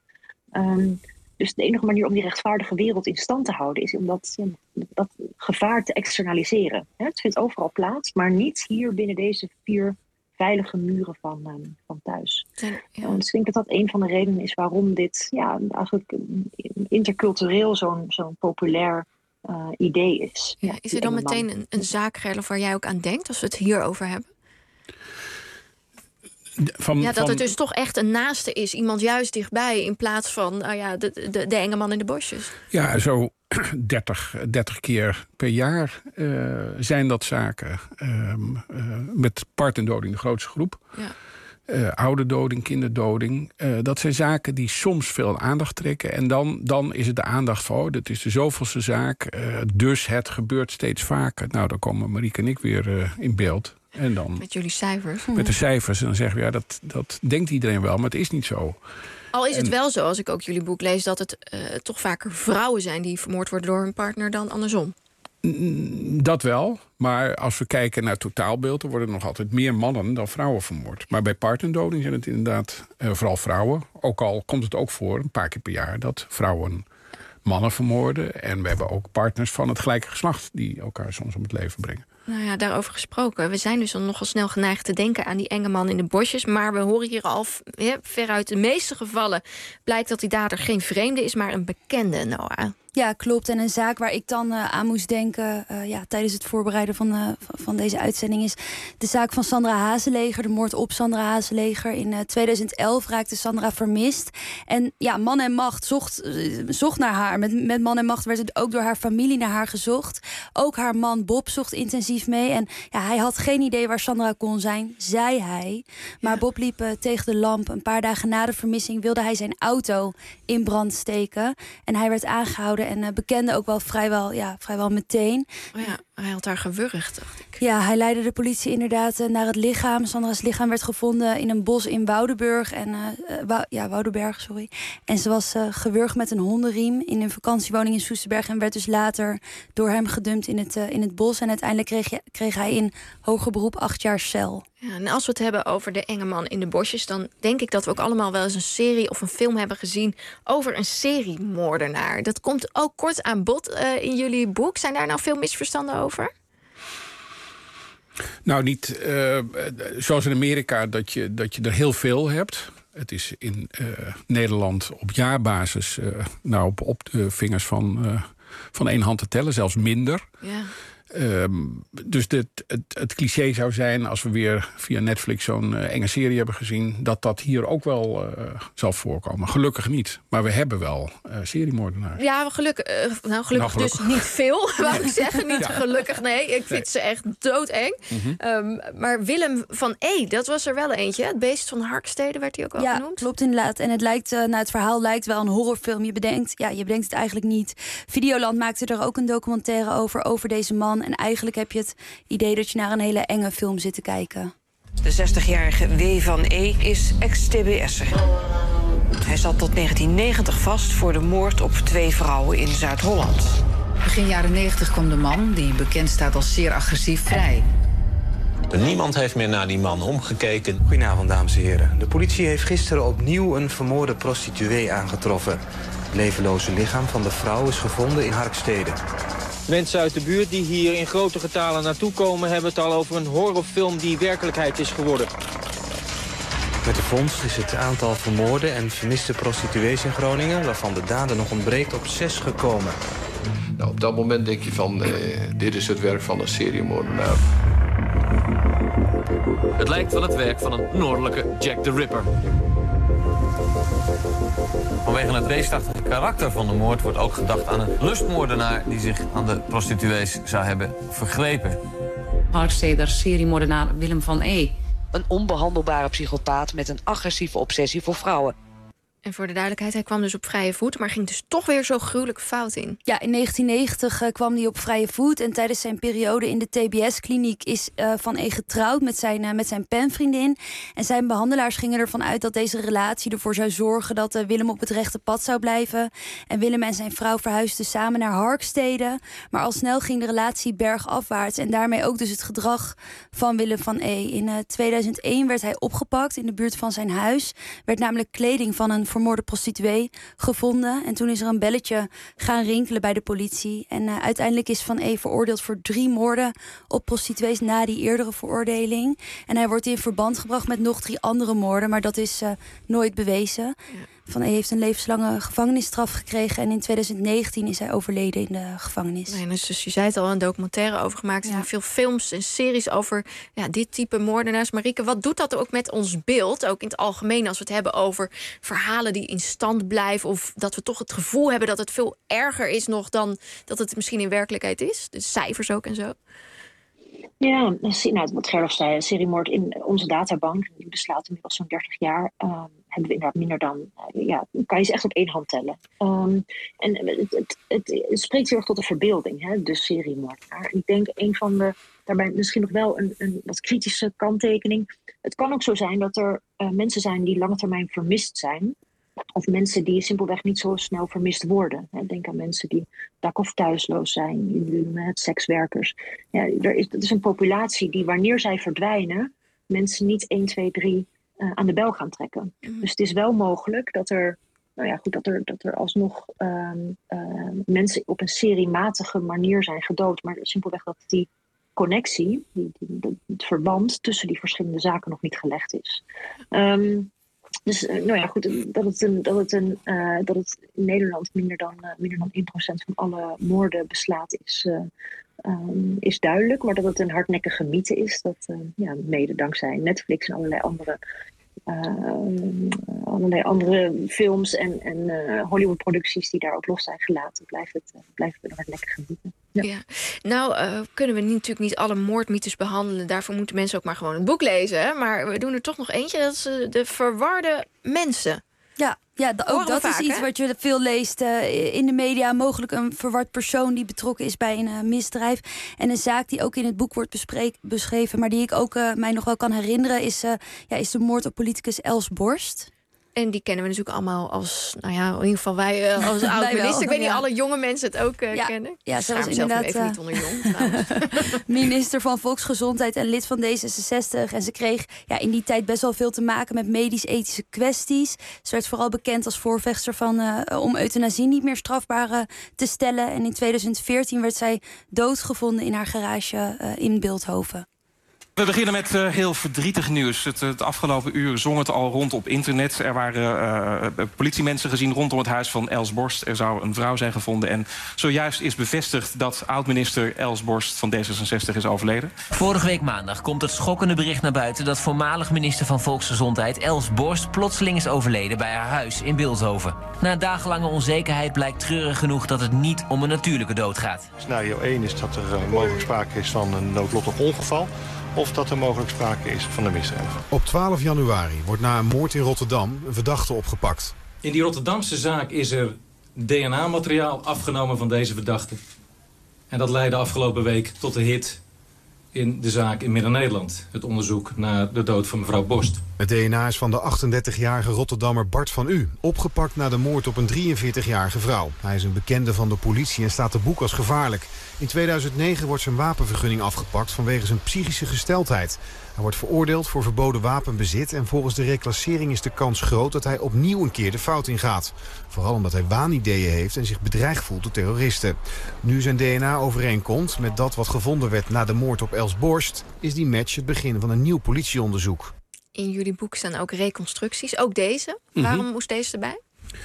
Dus de enige manier om die rechtvaardige wereld in stand te houden is om dat gevaar te externaliseren. Het vindt overal plaats, maar niet hier binnen deze 4 veilige muren van thuis. Ja. Dus ik denk dat een van de redenen is waarom dit eigenlijk intercultureel zo'n populair idee is. Ja, is er dan meteen een zaak, Gerlof, waar jij ook aan denkt als we het hierover hebben? Dat het dus toch echt een naaste is, iemand juist dichtbij, in plaats van de enge man in de bosjes. Ja, zo 30 keer per jaar zijn dat zaken. Met partnerdoding, de grootste groep. Ja. Ouderdoding, kinderdoding. Dat zijn zaken die soms veel aandacht trekken. En dan is het de aandacht van, dat is de zoveelste zaak. Dus het gebeurt steeds vaker. Nou, dan komen Marieke en ik weer in beeld. En dan met jullie cijfers. Met de cijfers. En dan zeggen we, dat denkt iedereen wel, maar het is niet zo. Al is het wel zo, als ik ook jullie boek lees, dat het toch vaker vrouwen zijn die vermoord worden door hun partner dan andersom. Dat wel, maar als we kijken naar het totaalbeeld, dan worden nog altijd meer mannen dan vrouwen vermoord. Maar bij partnerdoding zijn het inderdaad vooral vrouwen. Ook al komt het ook voor, een paar keer per jaar, dat vrouwen mannen vermoorden. En we hebben ook partners van het gelijke geslacht die elkaar soms om het leven brengen. Nou ja, daarover gesproken. We zijn dus dan nogal snel geneigd te denken aan die enge man in de bosjes. Maar we horen hier al veruit de meeste gevallen blijkt dat die dader geen vreemde is, maar een bekende, Noah. Ja, klopt. En een zaak waar ik dan aan moest denken tijdens het voorbereiden van deze uitzending is de zaak van Sandra Hazeleger, de moord op Sandra Hazeleger. In 2011 raakte Sandra vermist. En ja, man en macht zocht naar haar. Met man en macht werd het ook door haar familie naar haar gezocht. Ook haar man Bob zocht intensief mee. En ja, hij had geen idee waar Sandra kon zijn, zei hij. Maar Bob liep tegen de lamp. Een paar dagen na de vermissing wilde hij zijn auto in brand steken. En hij werd aangehouden en bekende ook wel vrijwel meteen. Oh ja, hij had haar gewurgd, dacht ik. Ja, hij leidde de politie inderdaad naar het lichaam. Sandra's lichaam werd gevonden in een bos in Woudenberg. Woudenberg, sorry. En ze was gewurgd met een hondenriem in een vakantiewoning in Soesterberg. En werd dus later door hem gedumpt in het bos. En uiteindelijk kreeg hij in hoger beroep 8 jaar cel. Ja, en als we het hebben over de enge man in de bosjes, dan denk ik dat we ook allemaal wel eens een serie of een film hebben gezien over een seriemoordenaar. Dat komt ook kort aan bod in jullie boek. Zijn daar nou veel misverstanden over? Nou, niet zoals in Amerika dat je er heel veel hebt. Het is in Nederland op jaarbasis op de vingers van één hand te tellen, zelfs minder. Ja. Dus het cliché zou zijn, als we weer via Netflix zo'n enge serie hebben gezien, dat hier ook wel zal voorkomen. Gelukkig niet, maar we hebben wel seriemoordenaars. Ja, gelukkig dus niet veel, wou ik zeggen. Niet gelukkig, nee. Ik vind ze echt doodeng. Mm-hmm. Maar Willem van E, dat was er wel eentje. Het beest van Harkstede werd hij ook al genoemd. Ja, klopt inderdaad. En het lijkt, het verhaal lijkt wel een horrorfilm. Je bedenkt het eigenlijk niet. Videoland maakte er ook een documentaire over deze man. En eigenlijk heb je het idee dat je naar een hele enge film zit te kijken. De 60-jarige W. van E. is ex-TBS'er. Hij zat tot 1990 vast voor de moord op 2 vrouwen in Zuid-Holland. Begin jaren 90 kwam de man, die bekend staat als zeer agressief, vrij. Niemand heeft meer naar die man omgekeken. Goedenavond, dames en heren. De politie heeft gisteren opnieuw een vermoorde prostituee aangetroffen. Het levenloze lichaam van de vrouw is gevonden in Harkstede. Mensen uit de buurt die hier in grote getalen naartoe komen hebben het al over een horrorfilm die werkelijkheid is geworden. Met de vondst is het aantal vermoorde en vermiste prostituees in Groningen, waarvan de dader nog ontbreekt, op 6 gekomen. Nou, op dat moment denk je van, dit is het werk van een seriemoordenaar. Het lijkt wel het werk van een noordelijke Jack the Ripper. Vanwege het raceachtige karakter van de moord wordt ook gedacht aan een lustmoordenaar die zich aan de prostituees zou hebben vergrepen. Harksteder seriemoordenaar Willem van E. Een onbehandelbare psychopaat met een agressieve obsessie voor vrouwen. En voor de duidelijkheid, hij kwam dus op vrije voet, maar ging dus toch weer zo gruwelijk fout in. Ja, in 1990 kwam hij op vrije voet. En tijdens zijn periode in de TBS-kliniek is Van E getrouwd met zijn penvriendin. En zijn behandelaars gingen ervan uit dat deze relatie ervoor zou zorgen dat Willem op het rechte pad zou blijven. En Willem en zijn vrouw verhuisden samen naar Harkstede. Maar al snel ging de relatie bergafwaarts. En daarmee ook dus het gedrag van Willem van E. In 2001 werd hij opgepakt in de buurt van zijn huis. Werd namelijk kleding van een vermoorde prostituee gevonden. En toen is er een belletje gaan rinkelen bij de politie. En uiteindelijk is Van E veroordeeld voor 3 moorden op prostituees na die eerdere veroordeling. En hij wordt in verband gebracht met nog 3 andere moorden, maar dat is nooit bewezen. Ja. Van E heeft een levenslange gevangenisstraf gekregen en in 2019 is hij overleden in de gevangenis. Nee, dus je zei het al, een documentaire over gemaakt. Er zijn veel films en series over dit type moordenaars. Marieke, wat doet dat ook met ons beeld? Ook in het algemeen als we het hebben over verhalen die in stand blijven, of dat we toch het gevoel hebben dat het veel erger is nog dan dat het misschien in werkelijkheid is. De cijfers ook en zo. Ja, wat Gerlof zei, seriemoord in onze databank, die beslaat inmiddels zo'n 30 jaar, hebben we inderdaad minder dan, kan je ze echt op 1 hand tellen. En het spreekt heel erg tot de verbeelding, hè, de seriemoordenaar. Ik denk een van de, daarbij misschien nog wel een wat kritische kanttekening. Het kan ook zo zijn dat er mensen zijn die lange termijn vermist zijn. Of mensen die simpelweg niet zo snel vermist worden. Denk aan mensen die dak- of thuisloos zijn, sekswerkers. Ja, het is een populatie die wanneer zij verdwijnen, mensen niet 1, 2, 3 aan de bel gaan trekken. Dus het is wel mogelijk dat er, dat er alsnog mensen op een seriematige manier zijn gedood. Maar simpelweg dat die connectie, het verband tussen die verschillende zaken nog niet gelegd is. Dus goed, dat het in Nederland minder dan 1% van alle moorden beslaat is duidelijk. Maar dat het een hardnekkige mythe is, dat mede dankzij Netflix en allerlei andere films en Hollywood-producties die daarop los zijn gelaten, blijft het een hardnekkige mythe. Ja. Nou, kunnen we natuurlijk niet alle moordmythes behandelen. Daarvoor moeten mensen ook maar gewoon een boek lezen. Hè? Maar we doen er toch nog eentje. Dat is de verwarde mensen. Ja, ook dat vaak, is iets wat je veel leest in de media. Mogelijk een verward persoon die betrokken is bij een misdrijf. En een zaak die ook in het boek wordt beschreven, maar die ik ook mij nog wel kan herinneren, is de moord op politicus Els Borst. En die kennen we natuurlijk allemaal als, in ieder geval wij als oud-minister. Ik weet niet, alle jonge mensen het ook kennen. Ja, ze was inderdaad even niet onder jong, trouwens. Minister van Volksgezondheid en lid van D66. En ze kreeg in die tijd best wel veel te maken met medisch-ethische kwesties. Ze werd vooral bekend als voorvechter om euthanasie niet meer strafbaar te stellen. En in 2014 werd zij doodgevonden in haar garage in Bilthoven. We beginnen met heel verdrietig nieuws. Het afgelopen uur zong het al rond op internet. Er waren politiemensen gezien rondom het huis van Els Borst. Er zou een vrouw zijn gevonden. En zojuist is bevestigd dat oud-minister Els Borst van D66 is overleden. Vorige week maandag komt het schokkende bericht naar buiten dat voormalig minister van Volksgezondheid Els Borst plotseling is overleden bij haar huis in Bilthoven. Na dagenlange onzekerheid blijkt treurig genoeg dat het niet om een natuurlijke dood gaat. Scenario 1 is dat er mogelijk sprake is van een noodlottig ongeval, of dat er mogelijk sprake is van een misdrijf. Op 12 januari wordt na een moord in Rotterdam een verdachte opgepakt. In die Rotterdamse zaak is er DNA-materiaal afgenomen van deze verdachte. En dat leidde afgelopen week tot de hit in de zaak in Midden-Nederland. Het onderzoek naar de dood van mevrouw Borst. Het DNA is van de 38-jarige Rotterdammer Bart van U. Opgepakt na de moord op een 43-jarige vrouw. Hij is een bekende van de politie en staat te boek als gevaarlijk. In 2009 wordt zijn wapenvergunning afgepakt vanwege zijn psychische gesteldheid. Hij wordt veroordeeld voor verboden wapenbezit en volgens de reclassering is de kans groot dat hij opnieuw een keer de fout ingaat. Vooral omdat hij waanideeën heeft en zich bedreigd voelt door terroristen. Nu zijn DNA overeenkomt met dat wat gevonden werd na de moord op Els Borst, is die match het begin van een nieuw politieonderzoek. In jullie boek staan ook reconstructies, ook deze. Waarom moest deze erbij?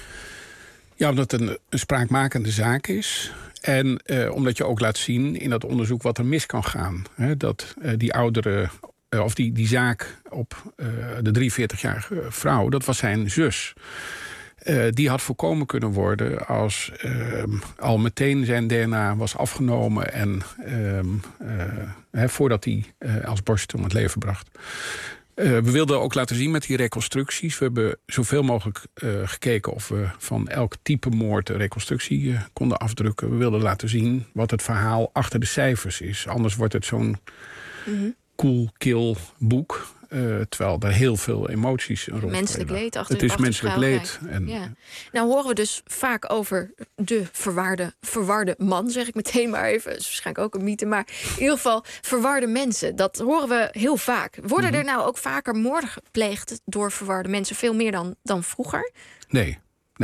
Ja, omdat het een spraakmakende zaak is. En omdat je ook laat zien in dat onderzoek wat er mis kan gaan. Hè, dat die oudere, of die zaak op de 43-jarige vrouw, dat was zijn zus. Die had voorkomen kunnen worden als al meteen zijn DNA was afgenomen en voordat hij als Borst om het leven bracht. We wilden ook laten zien met die reconstructies. We hebben zoveel mogelijk gekeken of we van elk type moord een reconstructie konden afdrukken. We wilden laten zien wat het verhaal achter de cijfers is. Anders wordt het zo'n cool kill boek. Terwijl er heel veel emoties een rol menselijk spelen. leed achter. Het is menselijk leed. En Nou horen we dus vaak over de verwarde man, zeg ik meteen maar even. Dat is waarschijnlijk ook een mythe, maar in ieder geval verwarde mensen. Dat horen we heel vaak. Worden er nou ook vaker moorden gepleegd door verwarde mensen? Veel meer dan vroeger? Nee.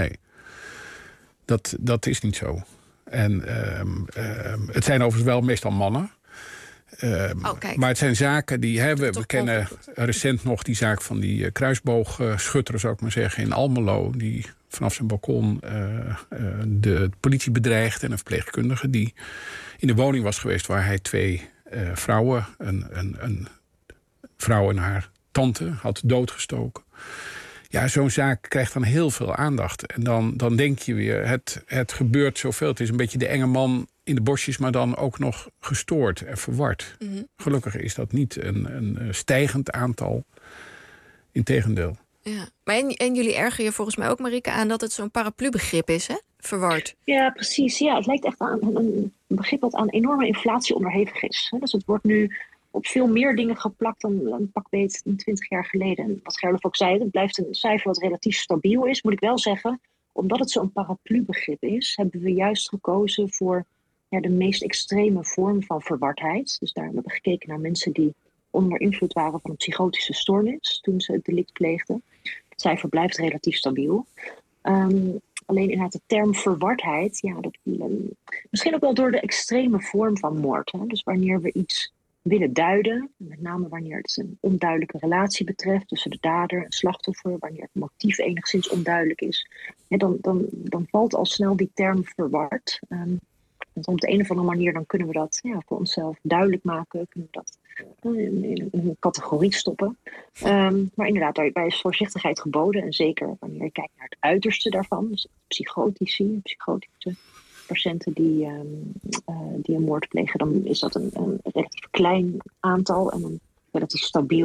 Dat is niet zo. En het zijn overigens wel meestal mannen. Maar het zijn zaken die hebben. We kennen recent nog die zaak van die kruisboogschutter, zou ik maar zeggen, in Almelo. Die vanaf zijn balkon de politie bedreigde en een verpleegkundige die in de woning was geweest waar hij twee vrouwen, een vrouw en haar tante, had doodgestoken. Ja, zo'n zaak krijgt dan heel veel aandacht. En dan denk je weer, het gebeurt zoveel. Het is een beetje de enge man in de bosjes, maar dan ook nog gestoord en verward. Gelukkig is dat niet een stijgend aantal. Integendeel. Ja. Maar en jullie ergeren je volgens mij ook, Marieke, aan dat het zo'n paraplu-begrip is, hè? Verward. Ja, precies. Ja, het lijkt echt aan een begrip dat aan enorme inflatie onderhevig is. Dus het wordt nu op veel meer dingen geplakt dan een pakbeet 20 jaar geleden. En wat Gerlof ook zei, het blijft een cijfer wat relatief stabiel is. Moet ik wel zeggen, omdat het zo'n paraplu-begrip is, hebben we juist gekozen voor de meest extreme vorm van verwardheid. Dus daar hebben we gekeken naar mensen die onder invloed waren van een psychotische stoornis toen ze het delict pleegden. Het cijfer blijft relatief stabiel. Alleen inderdaad de term verwardheid, misschien ook wel door de extreme vorm van moord. Hè? Dus wanneer we iets willen duiden. Met name wanneer het een onduidelijke relatie betreft tussen de dader en slachtoffer. Wanneer het motief enigszins onduidelijk is. Dan valt al snel die term verward. Want op de een of andere manier dan kunnen we dat voor onszelf duidelijk maken. Kunnen we dat in een categorie stoppen. Maar inderdaad, daarbij is voorzichtigheid geboden. En zeker wanneer je kijkt naar het uiterste daarvan. Dus psychotische patiënten die een moord plegen. Dan is dat een relatief klein aantal. En een relatief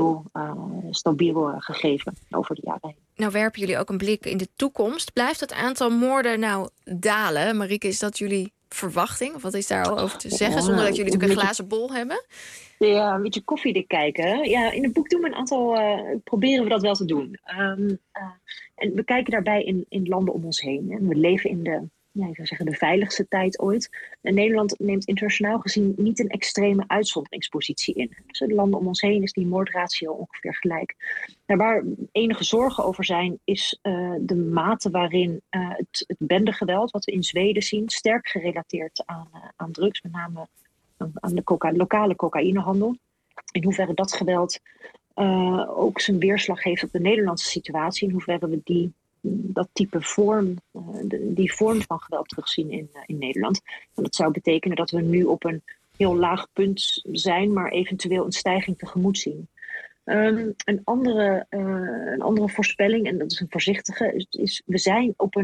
stabiel gegeven over de jaren heen. Nou werpen jullie ook een blik in de toekomst. Blijft het aantal moorden nou dalen? Marieke, is dat jullie verwachting? Of wat is daar al over te zeggen? Zonder dat jullie natuurlijk een glazen bol hebben. Ja, een beetje koffiedik kijken. Ja, in het boek doen we een aantal... proberen we dat wel te doen. En we kijken daarbij in landen om ons heen. En we leven in de veiligste tijd ooit. En Nederland neemt internationaal gezien niet een extreme uitzonderingspositie in. Dus in de landen om ons heen is die moordratio ongeveer gelijk. Nou, waar enige zorgen over zijn, is de mate waarin het bendegeweld, wat we in Zweden zien, sterk gerelateerd aan drugs, met name aan de lokale cocaïnehandel. In hoeverre dat geweld ook zijn weerslag heeft op de Nederlandse situatie, in hoeverre we dat type die vorm van geweld terugzien in Nederland. En dat zou betekenen dat we nu op een heel laag punt zijn, maar eventueel een stijging tegemoet zien. Een andere voorspelling, en dat is een voorzichtige, is we zijn op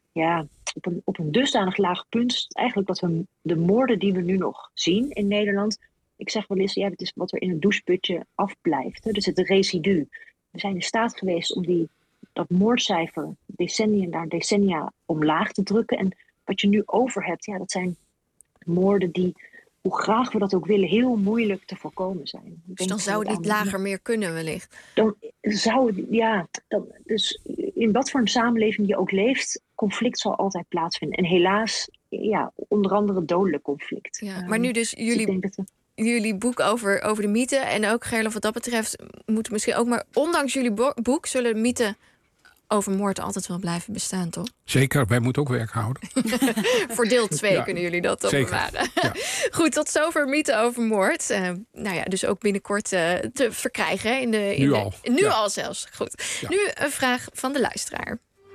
een dusdanig laag punt, eigenlijk dat we de moorden die we nu nog zien in Nederland, ik zeg wel eens, het is wat er in het doucheputje afblijft. Hè? Dus het residu. We zijn in staat geweest om dat moordcijfer decennia omlaag te drukken. En wat je nu over hebt, dat zijn moorden die, hoe graag we dat ook willen, heel moeilijk te voorkomen zijn. Dus dan zou het niet lager meer kunnen wellicht? Dan zou het, dus in wat voor een samenleving je ook leeft, conflict zal altijd plaatsvinden. En helaas, onder andere dodelijk conflict. Ja, maar nu dus jullie boek over de mythe. En ook, Gerlof, wat dat betreft moet misschien ook, maar ondanks jullie boek zullen de mythen over moord altijd wel blijven bestaan, toch? Zeker, wij moeten ook werk houden. Voor deel 2 kunnen jullie dat toch bewaren. Ja. Goed, tot zover mythe over moord. Dus ook binnenkort te verkrijgen. Nu al zelfs. Goed. Ja. Nu een vraag van de luisteraar.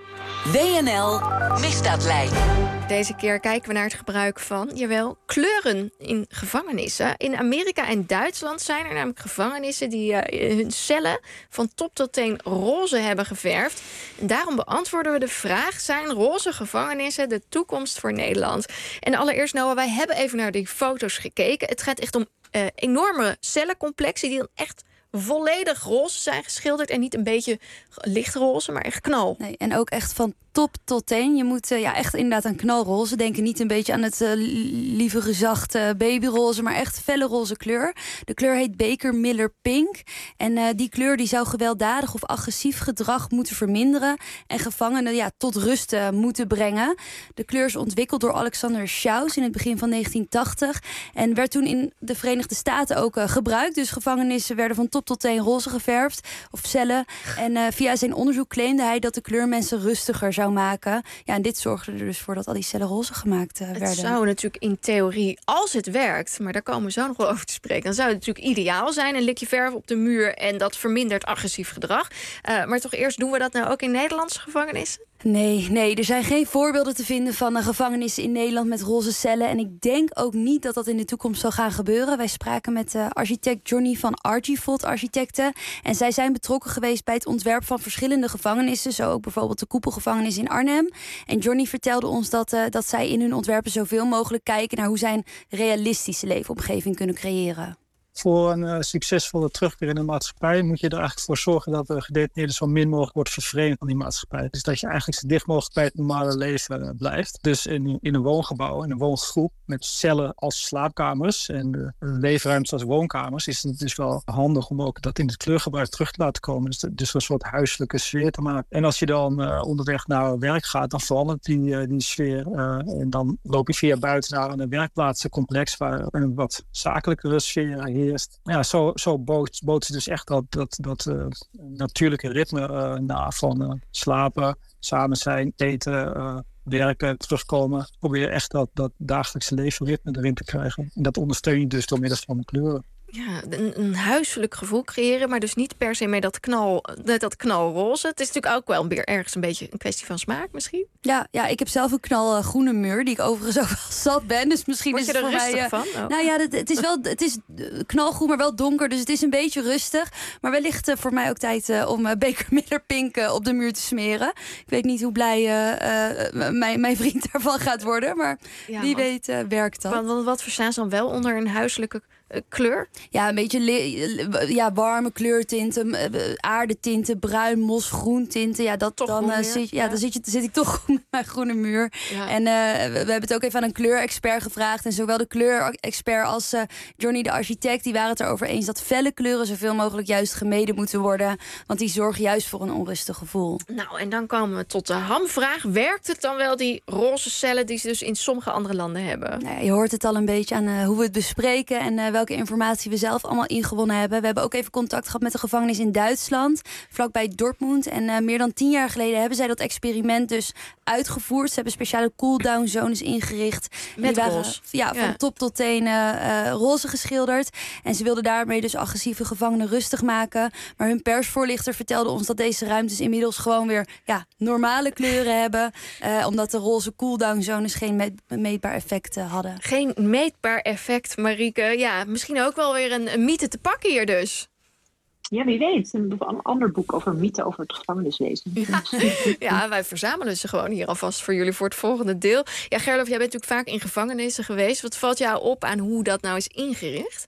WNL Misdaadlijn. Deze keer kijken we naar het gebruik van, kleuren in gevangenissen. In Amerika en Duitsland zijn er namelijk gevangenissen die hun cellen van top tot teen roze hebben geverfd. En daarom beantwoorden we de vraag, zijn roze gevangenissen de toekomst voor Nederland? En allereerst, Noah, wij hebben even naar die foto's gekeken. Het gaat echt om enorme cellencomplexen die dan echt volledig roze zijn geschilderd. En niet een beetje lichtroze, maar echt knal. Nee, en ook echt van top tot teen. Je moet echt inderdaad aan knalroze denken. Niet een beetje aan het lieve zachte babyroze, maar echt felle roze kleur. De kleur heet Baker Miller Pink. En die kleur die zou gewelddadig of agressief gedrag moeten verminderen en gevangenen tot rust moeten brengen. De kleur is ontwikkeld door Alexander Schaus in het begin van 1980 en werd toen in de Verenigde Staten ook gebruikt. Dus gevangenissen werden van top tot teen roze geverfd, of cellen. En via zijn onderzoek claimde hij dat de kleur mensen rustiger zou maken. Ja, en dit zorgde er dus voor dat al die cellen roze gemaakt werden. Het zou natuurlijk in theorie, als het werkt, maar daar komen we zo nog wel over te spreken, dan zou het natuurlijk ideaal zijn. Een likje verf op de muur en dat vermindert agressief gedrag. Maar toch eerst, doen we dat nou ook in Nederlandse gevangenissen? Nee, er zijn geen voorbeelden te vinden van gevangenissen in Nederland met roze cellen. En ik denk ook niet dat dat in de toekomst zal gaan gebeuren. Wij spraken met architect Johnny van Archivold Architecten. En zij zijn betrokken geweest bij het ontwerp van verschillende gevangenissen. Zo ook bijvoorbeeld de Koepelgevangenis in Arnhem. En Johnny vertelde ons dat zij in hun ontwerpen zoveel mogelijk kijken naar hoe zij een realistische leefomgeving kunnen creëren. Voor een succesvolle terugkeer in de maatschappij moet je er eigenlijk voor zorgen dat de gedetineerde zo min mogelijk wordt vervreemd van die maatschappij. Dus dat je eigenlijk zo dicht mogelijk bij het normale leven blijft. Dus in een woongebouw, in een woongroep met cellen als slaapkamers en leefruimtes als woonkamers, is het dus wel handig om ook dat in het kleurgebruik terug te laten komen. Dus een soort huiselijke sfeer te maken. En als je dan onderweg naar werk gaat, dan verandert die sfeer. En dan loop je via buiten naar een werkplaatsencomplex waar een wat zakelijkere sfeer heerst. Ja, zo bootst dus echt dat natuurlijke ritme na van slapen, samen zijn, eten, werken, terugkomen. Probeer echt dat dagelijkse leefritme erin te krijgen. En dat ondersteun je dus door middel van de kleuren. Ja, een huiselijk gevoel creëren, maar dus niet per se met dat knalroze. Het is natuurlijk ook wel weer ergens een beetje een kwestie van smaak misschien. Ja, ik heb zelf een knalgroene muur, die ik overigens ook wel zat ben. Dus misschien Word is je het er voor rustig mij... van? Oh. Nou ja, het is knalgroen, maar wel donker. Dus het is een beetje rustig. Maar wellicht voor mij ook tijd om Baker Miller Pink op de muur te smeren. Ik weet niet hoe blij mijn vriend daarvan gaat worden. Maar wie weet werkt dat. Wat verstaan ze dan wel onder een huiselijke kleur? Ja, een beetje warme kleurtinten, aardetinten, bruin, mos, groen tinten. Ja, dan zit ik toch goed met mijn groene muur. Ja. En we hebben het ook even aan een kleurexpert gevraagd. En zowel de kleurexpert als Johnny de architect, die waren het erover eens dat felle kleuren zoveel mogelijk juist gemeden moeten worden. Want die zorgen juist voor een onrustig gevoel. Nou, en dan komen we tot de hamvraag. Werkt het dan wel, die roze cellen die ze dus in sommige andere landen hebben? Nou ja, je hoort het al een beetje aan hoe we het bespreken en welke informatie we zelf allemaal ingewonnen hebben. We hebben ook even contact gehad met de gevangenis in Duitsland, vlakbij Dortmund. En meer dan 10 jaar geleden hebben zij dat experiment dus uitgevoerd. Ze hebben speciale cool-down zones ingericht. Met roze. Van top tot teen roze geschilderd. En ze wilden daarmee dus agressieve gevangenen rustig maken. Maar hun persvoorlichter vertelde ons dat deze ruimtes inmiddels gewoon weer normale kleuren hebben. Omdat de roze cool-down zones geen meetbaar effect hadden. Geen meetbaar effect, Marieke. Ja, misschien ook wel weer een mythe te pakken hier dus. Ja, wie weet. Een ander boek over mythen over het gevangeniswezen. Ja, wij verzamelen ze gewoon hier alvast voor jullie voor het volgende deel. Ja, Gerlof, jij bent natuurlijk vaak in gevangenissen geweest. Wat valt jou op aan hoe dat nou is ingericht?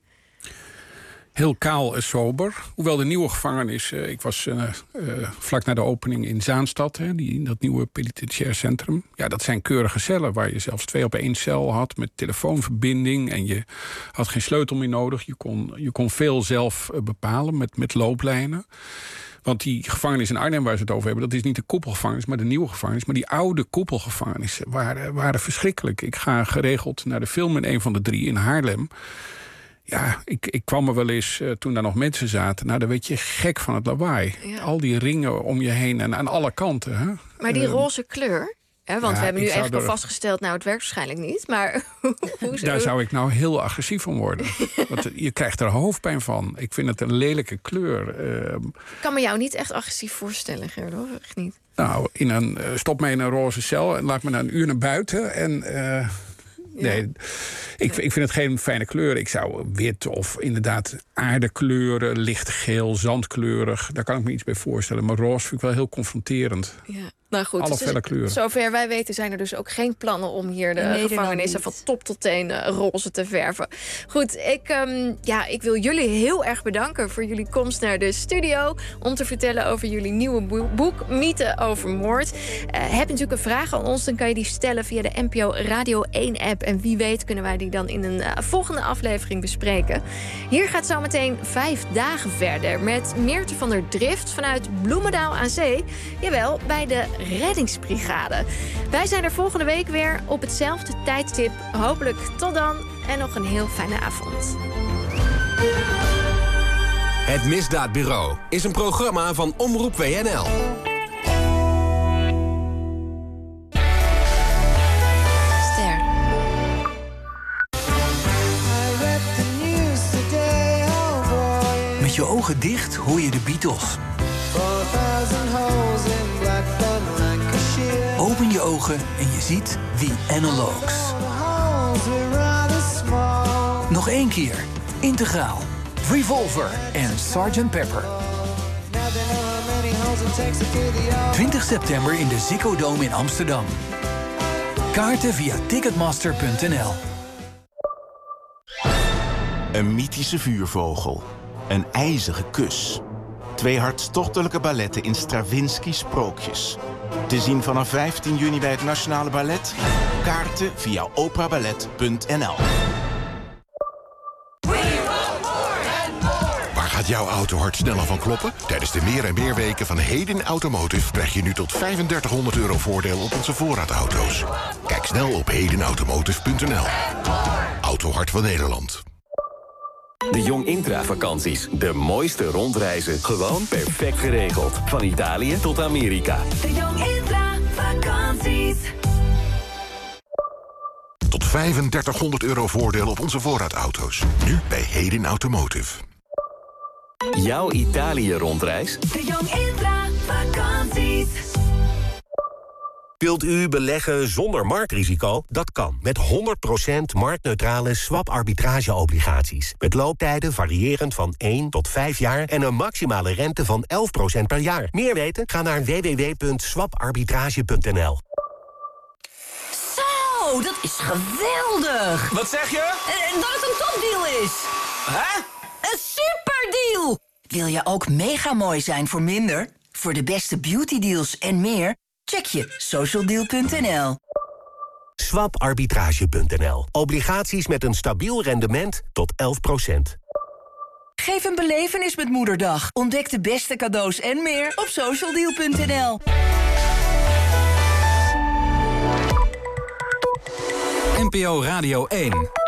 Heel kaal en sober. Hoewel de nieuwe gevangenis... ik was vlak na de opening in Zaanstad, dat nieuwe penitentiair centrum. Ja, dat zijn keurige cellen waar je zelfs 2 op 1 cel had met telefoonverbinding. En je had geen sleutel meer nodig. Je kon veel zelf bepalen met looplijnen. Want die gevangenis in Arnhem waar ze het over hebben, dat is niet de koepelgevangenis, maar de nieuwe gevangenis. Maar die oude koepelgevangenissen waren verschrikkelijk. Ik ga geregeld naar de film in een van de 3 in Haarlem. Ja, ik kwam er wel eens toen daar nog mensen zaten. Nou, dan werd je gek van het lawaai. Ja. Al die ringen om je heen en aan alle kanten. Hè? Maar die roze kleur, want we hebben nu eigenlijk al vastgesteld, nou, het werkt waarschijnlijk niet. Maar daar zou ik nou heel agressief van worden. Want je krijgt er hoofdpijn van. Ik vind het een lelijke kleur. Ik kan me jou niet echt agressief voorstellen, Gerlof. Echt niet. Nou, stop mij in een roze cel en laat me na een uur naar buiten. En nee, ik vind het geen fijne kleur. Ik zou wit of inderdaad aardekleuren, lichtgeel, zandkleurig. Daar kan ik me iets bij voorstellen. Maar roze vind ik wel heel confronterend. Ja. Nou goed, alle felle kleuren. Zover wij weten zijn er dus ook geen plannen om hier de gevangenissen van top tot teen roze te verven. Goed, ik wil jullie heel erg bedanken voor jullie komst naar de studio om te vertellen over jullie nieuwe boek Mythen over moord. Heb je natuurlijk een vraag aan ons, dan kan je die stellen via de NPO Radio 1 app. En wie weet kunnen wij die dan in een volgende aflevering bespreken. Hier gaat zometeen 5 dagen verder met Meerte van der Drift vanuit Bloemendaal aan Zee. Jawel, bij de Reddingsbrigade. Wij zijn er volgende week weer op hetzelfde tijdstip. Hopelijk tot dan en nog een heel fijne avond. Het Misdaadbureau is een programma van Omroep WNL. Ster. Met je ogen dicht hoor je de Beatles. Open je ogen en je ziet The Analogues. Nog 1 keer. Integraal. Revolver en Sgt. Pepper. 20 september in de Ziggo Dome in Amsterdam. Kaarten via ticketmaster.nl. Een mythische vuurvogel. Een ijzige kus. 2 hartstochtelijke balletten in Stravinsky's Sprookjes. Te zien vanaf 15 juni bij het Nationale Ballet. Kaarten via operaballet.nl. Waar gaat jouw autohart sneller van kloppen? Tijdens de meer en meer weken van Heden Automotive krijg je nu tot €3500 voordeel op onze voorraadauto's. Kijk snel op hedenautomotive.nl. Autohart van Nederland. De Jong Intra-vakanties. De mooiste rondreizen. Gewoon perfect geregeld. Van Italië tot Amerika. De Jong Intra-vakanties. Tot 3500 euro voordeel op onze voorraadauto's. Nu bij Hedin Automotive. Jouw Italië-rondreis? De Jong Intra vakanties. Wilt u beleggen zonder marktrisico? Dat kan met 100% marktneutrale swap-arbitrage-obligaties. Met looptijden variërend van 1 tot 5 jaar en een maximale rente van 11% per jaar. Meer weten? Ga naar www.swaparbitrage.nl. Zo, dat is geweldig. Wat zeg je? Dat het een topdeal is. Hè? Een superdeal. Wil je ook mega mooi zijn voor minder? Voor de beste beautydeals en meer? Check je socialdeal.nl. Swaparbitrage.nl. Obligaties met een stabiel rendement tot 11%. Geef een belevenis met Moederdag. Ontdek de beste cadeaus en meer op socialdeal.nl. NPO Radio 1.